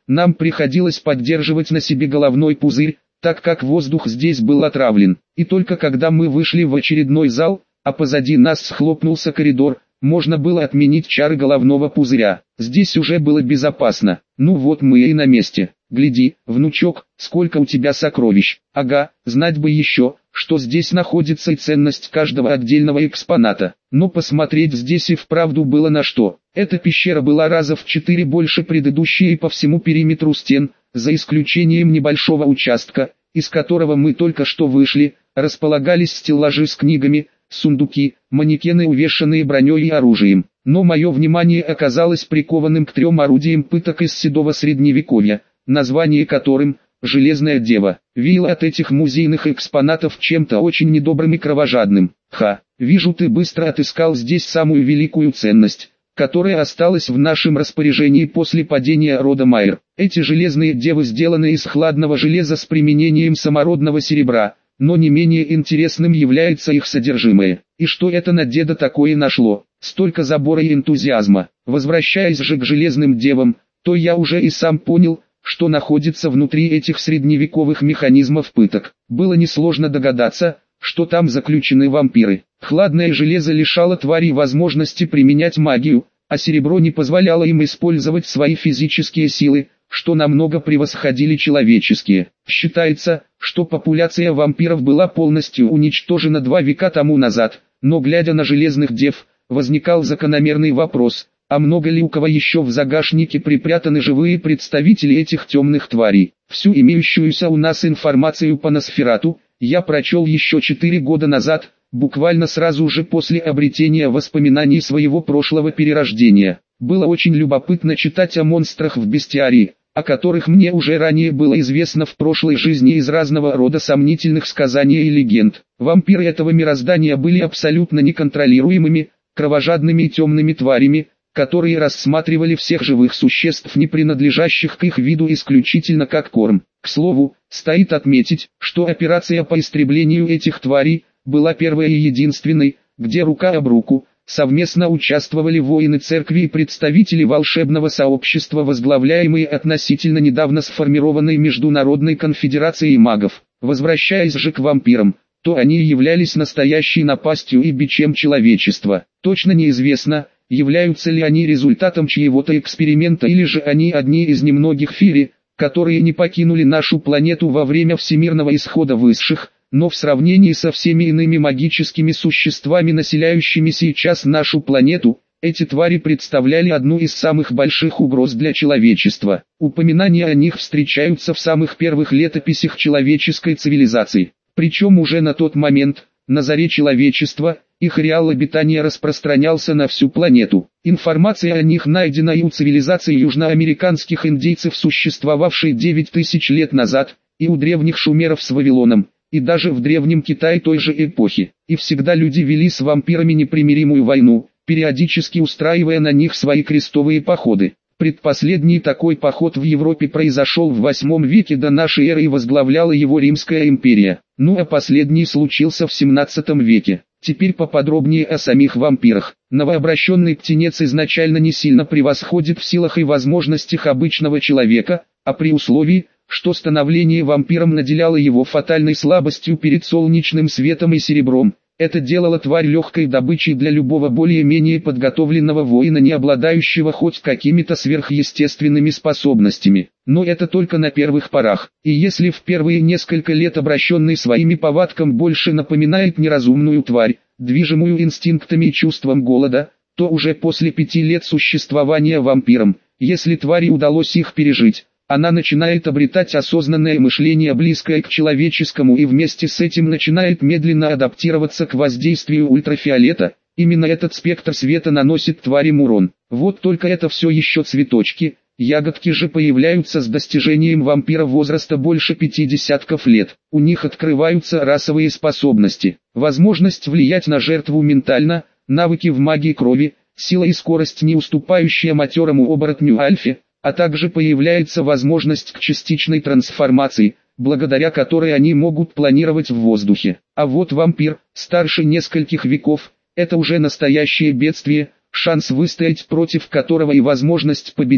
нам приходилось поддерживать на себе головной пузырь, так как воздух здесь был отравлен. И только когда мы вышли в очередной зал, а позади нас схлопнулся коридор, можно было отменить чары головного пузыря. Здесь уже было безопасно. Ну вот мы и на месте. Гляди, внучок, сколько у тебя сокровищ. Ага, знать бы еще, что здесь находится и ценность каждого отдельного экспоната. Но посмотреть здесь и вправду было на что. Эта пещера была раза в четыре больше предыдущей и по всему периметру стен, за исключением небольшого участка, из которого мы только что вышли, располагались стеллажи с книгами, сундуки, манекены, увешанные броней и оружием. Но мое внимание оказалось прикованным к трем орудиям пыток из седого средневековья, название которым «Железная дева». Веяло от этих музейных экспонатов чем-то очень недобрым и кровожадным. Ха, вижу, ты быстро отыскал здесь самую великую ценность, которая осталась в нашем распоряжении после падения рода Майер. Эти железные девы сделаны из хладного железа с применением самородного серебра, но не менее интересным является их содержимое. И что это на деда такое нашло? Столько забора и энтузиазма. Возвращаясь же к железным девам, то я уже и сам понял, что находится внутри этих средневековых механизмов пыток. Было несложно догадаться, что там заключены вампиры. Хладное железо лишало тварей возможности применять магию, а серебро не позволяло им использовать свои физические силы, что намного превосходили человеческие. Считается, что популяция вампиров была полностью уничтожена два века тому назад, но глядя на железных дев, возникал закономерный вопрос, а много ли у кого еще в загашнике припрятаны живые представители этих темных тварей. Всю имеющуюся у нас информацию по Носферату я прочел еще четыре года назад, буквально сразу же после обретения воспоминаний своего прошлого перерождения. Было очень любопытно читать о монстрах в бестиарии, о которых мне уже ранее было известно в прошлой жизни из разного рода сомнительных сказаний и легенд. Вампиры этого мироздания были абсолютно неконтролируемыми, кровожадными и темными тварями, которые рассматривали всех живых существ, не принадлежащих к их виду, исключительно как корм. К слову, стоит отметить, что операция по истреблению этих тварей была первой и единственной, где рука об руку совместно участвовали воины церкви и представители волшебного сообщества, возглавляемые относительно недавно сформированной Международной конфедерацией магов. Возвращаясь же к вампирам, то они являлись настоящей напастью и бичем человечества. Точно неизвестно, являются ли они результатом чьего-то эксперимента или же они одни из немногих фири, которые не покинули нашу планету во время всемирного исхода высших, но в сравнении со всеми иными магическими существами, населяющими сейчас нашу планету, эти твари представляли одну из самых больших угроз для человечества. Упоминания о них встречаются в самых первых летописях человеческой цивилизации. Причем уже на тот момент, на заре человечества, их реал обитания распространялся на всю планету. Информация о них найдена и у цивилизации южноамериканских индейцев, существовавшей девять тысяч лет назад, и у древних шумеров с Вавилоном, и даже в древнем Китае той же эпохи. И всегда люди вели с вампирами непримиримую войну, периодически устраивая на них свои крестовые походы. Предпоследний такой поход в Европе произошел в восьмом веке до нашей эры и возглавляла его Римская империя. Ну а последний случился в семнадцатом веке. Теперь поподробнее о самих вампирах. Новообращенный птенец изначально не сильно превосходит в силах и возможностях обычного человека, а при условии, что становление вампиром наделяло его фатальной слабостью перед солнечным светом и серебром, это делало тварь легкой добычей для любого более-менее подготовленного воина, не обладающего хоть какими-то сверхъестественными способностями. Но это только на первых порах. И если в первые несколько лет обращенный своими повадками больше напоминает неразумную тварь, движимую инстинктами и чувством голода, то уже после пяти лет существования вампиром, если твари удалось их пережить, она начинает обретать осознанное мышление, близкое к человеческому, и вместе с этим начинает медленно адаптироваться к воздействию ультрафиолета. Именно этот спектр света наносит тварям урон. Вот только это все еще цветочки, ягодки же появляются с достижением вампира возраста больше пяти десятков лет. У них открываются расовые способности, возможность влиять на жертву ментально, навыки в магии крови, сила и скорость, не уступающая матерому оборотню Альфе, а также появляется возможность к частичной трансформации, благодаря которой они могут планировать в воздухе. А вот вампир, старше нескольких веков, это уже настоящее бедствие, шанс выстоять против которого и возможность победить,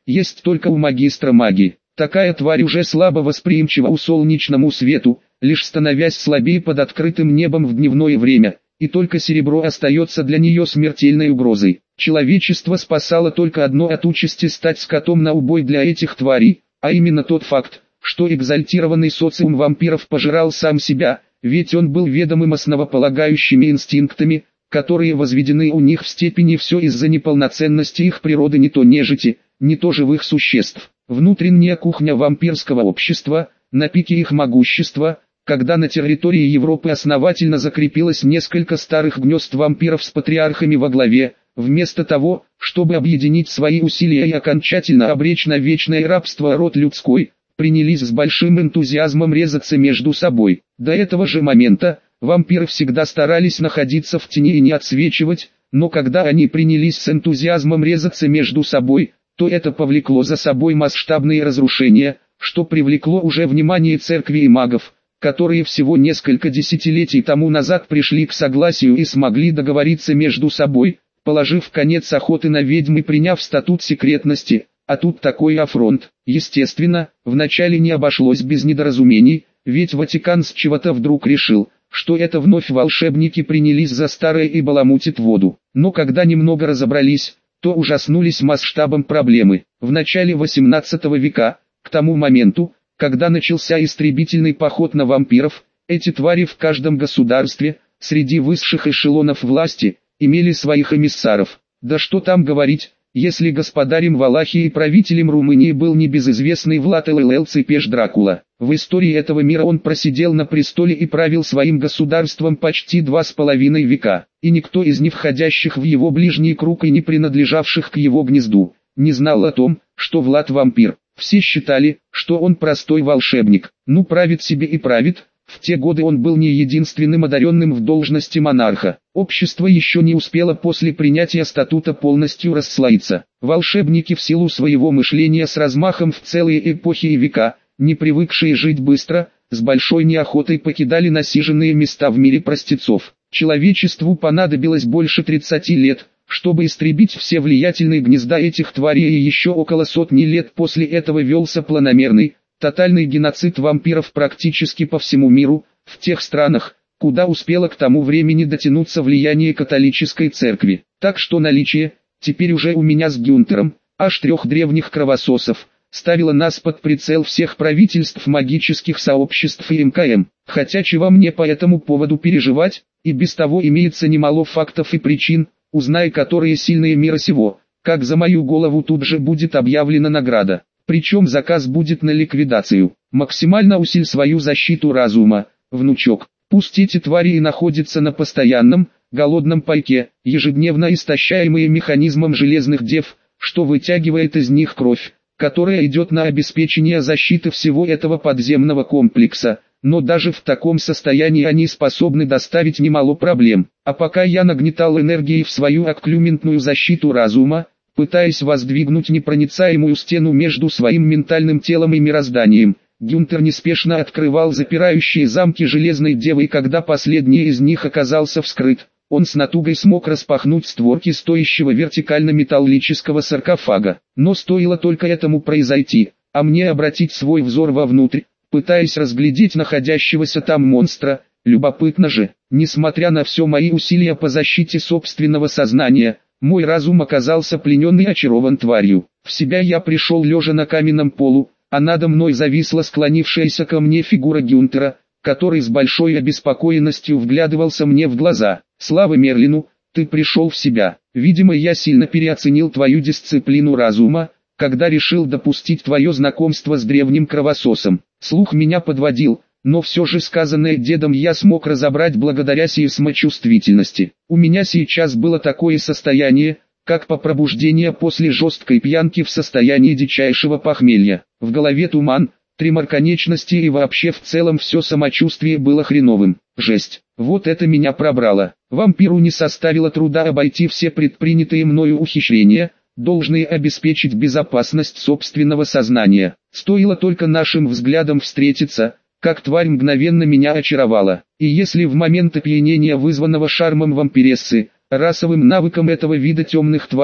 есть только у магистра магии. Такая тварь уже слабо восприимчива у солнечному свету, лишь становясь слабее под открытым небом в дневное время, и только серебро остается для нее смертельной угрозой. Человечество спасало только одно от участи стать скотом на убой для этих тварей, а именно тот факт, что экзальтированный социум вампиров пожирал сам себя, ведь он был ведомым основополагающими инстинктами, которые возведены у них в степени все из-за неполноценности их природы не то нежити, не то живых существ. Внутренняя кухня вампирского общества, на пике их могущества, когда на территории Европы основательно закрепилось несколько старых гнезд вампиров с патриархами во главе, вместо того, чтобы объединить свои усилия и окончательно обречь на вечное рабство род людской, принялись с большим энтузиазмом резаться между собой. До этого же момента, вампиры всегда старались находиться в тени и не отсвечивать, но когда они принялись с энтузиазмом резаться между собой, то это повлекло за собой масштабные разрушения, что привлекло уже внимание церкви и магов, которые всего несколько десятилетий тому назад пришли к согласию и смогли договориться между собой, положив конец охоты на ведьм и приняв статут секретности, а тут такой афронт. Естественно, вначале не обошлось без недоразумений, ведь Ватикан с чего-то вдруг решил, что это вновь волшебники принялись за старое и баламутит воду. Но когда немного разобрались, то ужаснулись масштабом проблемы. В начале восемнадцатого века, к тому моменту, когда начался истребительный поход на вампиров, эти твари в каждом государстве, среди высших эшелонов власти, имели своих эмиссаров. Да что там говорить, если господарем Валахии и правителем Румынии был небезызвестный Влад ЛЛ Цепеш Дракула. В истории этого мира он просидел на престоле и правил своим государством почти два с половиной века, и никто из не входящих в его ближний круг и не принадлежавших к его гнезду, не знал о том, что Влад вампир. Все считали, что он простой волшебник, ну правит себе и правит. В те годы он был не единственным одаренным в должности монарха. Общество еще не успело после принятия статута полностью расслоиться. Волшебники в силу своего мышления с размахом в целые эпохи и века, не привыкшие жить быстро, с большой неохотой покидали насиженные места в мире простецов. Человечеству понадобилось больше тридцати лет, чтобы истребить все влиятельные гнезда этих тварей, и еще около сотни лет после этого велся планомерный, тотальный геноцид вампиров практически по всему миру, в тех странах, куда успело к тому времени дотянуться влияние католической церкви. Так что наличие, теперь уже у меня с Гюнтером, аж трех древних кровососов, ставило нас под прицел всех правительств магических сообществ и эм ка эм. Хотя чего мне по этому поводу переживать, и без того имеется немало фактов и причин, узнай которые сильные мира сего, как за мою голову тут же будет объявлена награда. Причем заказ будет на ликвидацию. Максимально усиль свою защиту разума, внучок. Пусть эти твари и находятся на постоянном, голодном пайке, ежедневно истощаемые механизмом железных дев, что вытягивает из них кровь, которая идет на обеспечение защиты всего этого подземного комплекса. Но даже в таком состоянии они способны доставить немало проблем. А пока я нагнетал энергией в свою акклюментную защиту разума, пытаясь воздвигнуть непроницаемую стену между своим ментальным телом и мирозданием, Гюнтер неспешно открывал запирающие замки Железной Девы, и когда последний из них оказался вскрыт, он с натугой смог распахнуть створки стоящего вертикально-металлического саркофага. Но стоило только этому произойти, а мне обратить свой взор вовнутрь, пытаясь разглядеть находящегося там монстра. Любопытно же, несмотря на все мои усилия по защите собственного сознания, мой разум оказался пленен и очарован тварью. В себя я пришел лежа на каменном полу, а надо мной зависла склонившаяся ко мне фигура Гюнтера, который с большой обеспокоенностью вглядывался мне в глаза. «Слава Мерлину, ты пришел в себя. Видимо, я сильно переоценил твою дисциплину разума, когда решил допустить твое знакомство с древним кровососом». Слух меня подводил, но все же сказанное дедом я смог разобрать благодаря сейсмочувствительности. У меня сейчас было такое состояние, как по пробуждению после жесткой пьянки в состоянии дичайшего похмелья. В голове туман, тремор конечности и вообще в целом все самочувствие было хреновым. Жесть, вот это меня пробрало. Вампиру не составило труда обойти все предпринятые мною ухищрения, должные обеспечить безопасность собственного сознания. Стоило только нашим взглядам встретиться, как тварь мгновенно меня очаровала. И если в момент опьянения, вызванного шармом вампирессы, расовым навыком этого вида темных тварей,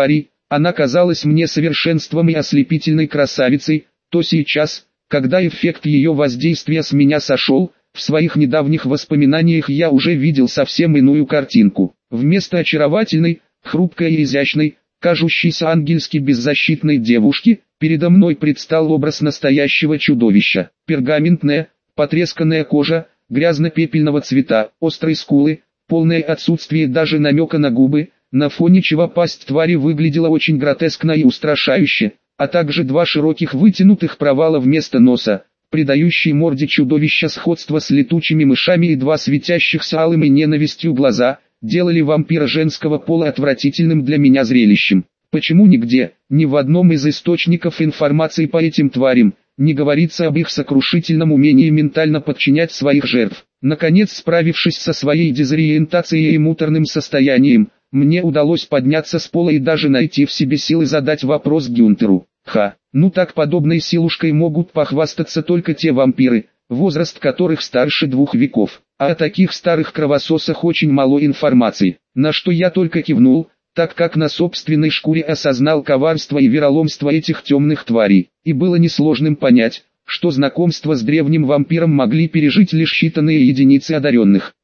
Она казалась мне совершенством и ослепительной красавицей, то сейчас, когда эффект ее воздействия с меня сошел, в своих недавних воспоминаниях я уже видел совсем иную картинку. Вместо очаровательной, хрупкой и изящной, кажущейся ангельски беззащитной девушки, передо мной предстал образ настоящего чудовища. Пергаментная, потресканная кожа, грязно-пепельного цвета, острые скулы, полное отсутствие даже намека на губы, на фоне чего пасть твари выглядела очень гротескно и устрашающе, а также два широких вытянутых провала вместо носа, придающие морде чудовища сходство с летучими мышами, и два светящихся алым и ненавистью глаза, делали вампира женского пола отвратительным для меня зрелищем. Почему нигде, ни в одном из источников информации по этим тварям, не говорится об их сокрушительном умении ментально подчинять своих жертв? Наконец, справившись со своей дезориентацией и муторным состоянием, мне удалось подняться с пола и даже найти в себе силы задать вопрос Гюнтеру. Ха, ну так подобной силушкой могут похвастаться только те вампиры, возраст которых старше двух веков, а о таких старых кровососах очень мало информации, на что я только кивнул, так как на собственной шкуре осознал коварство и вероломство этих темных тварей, и было несложным понять, что знакомство с древним вампиром могли пережить лишь считанные единицы одаренных.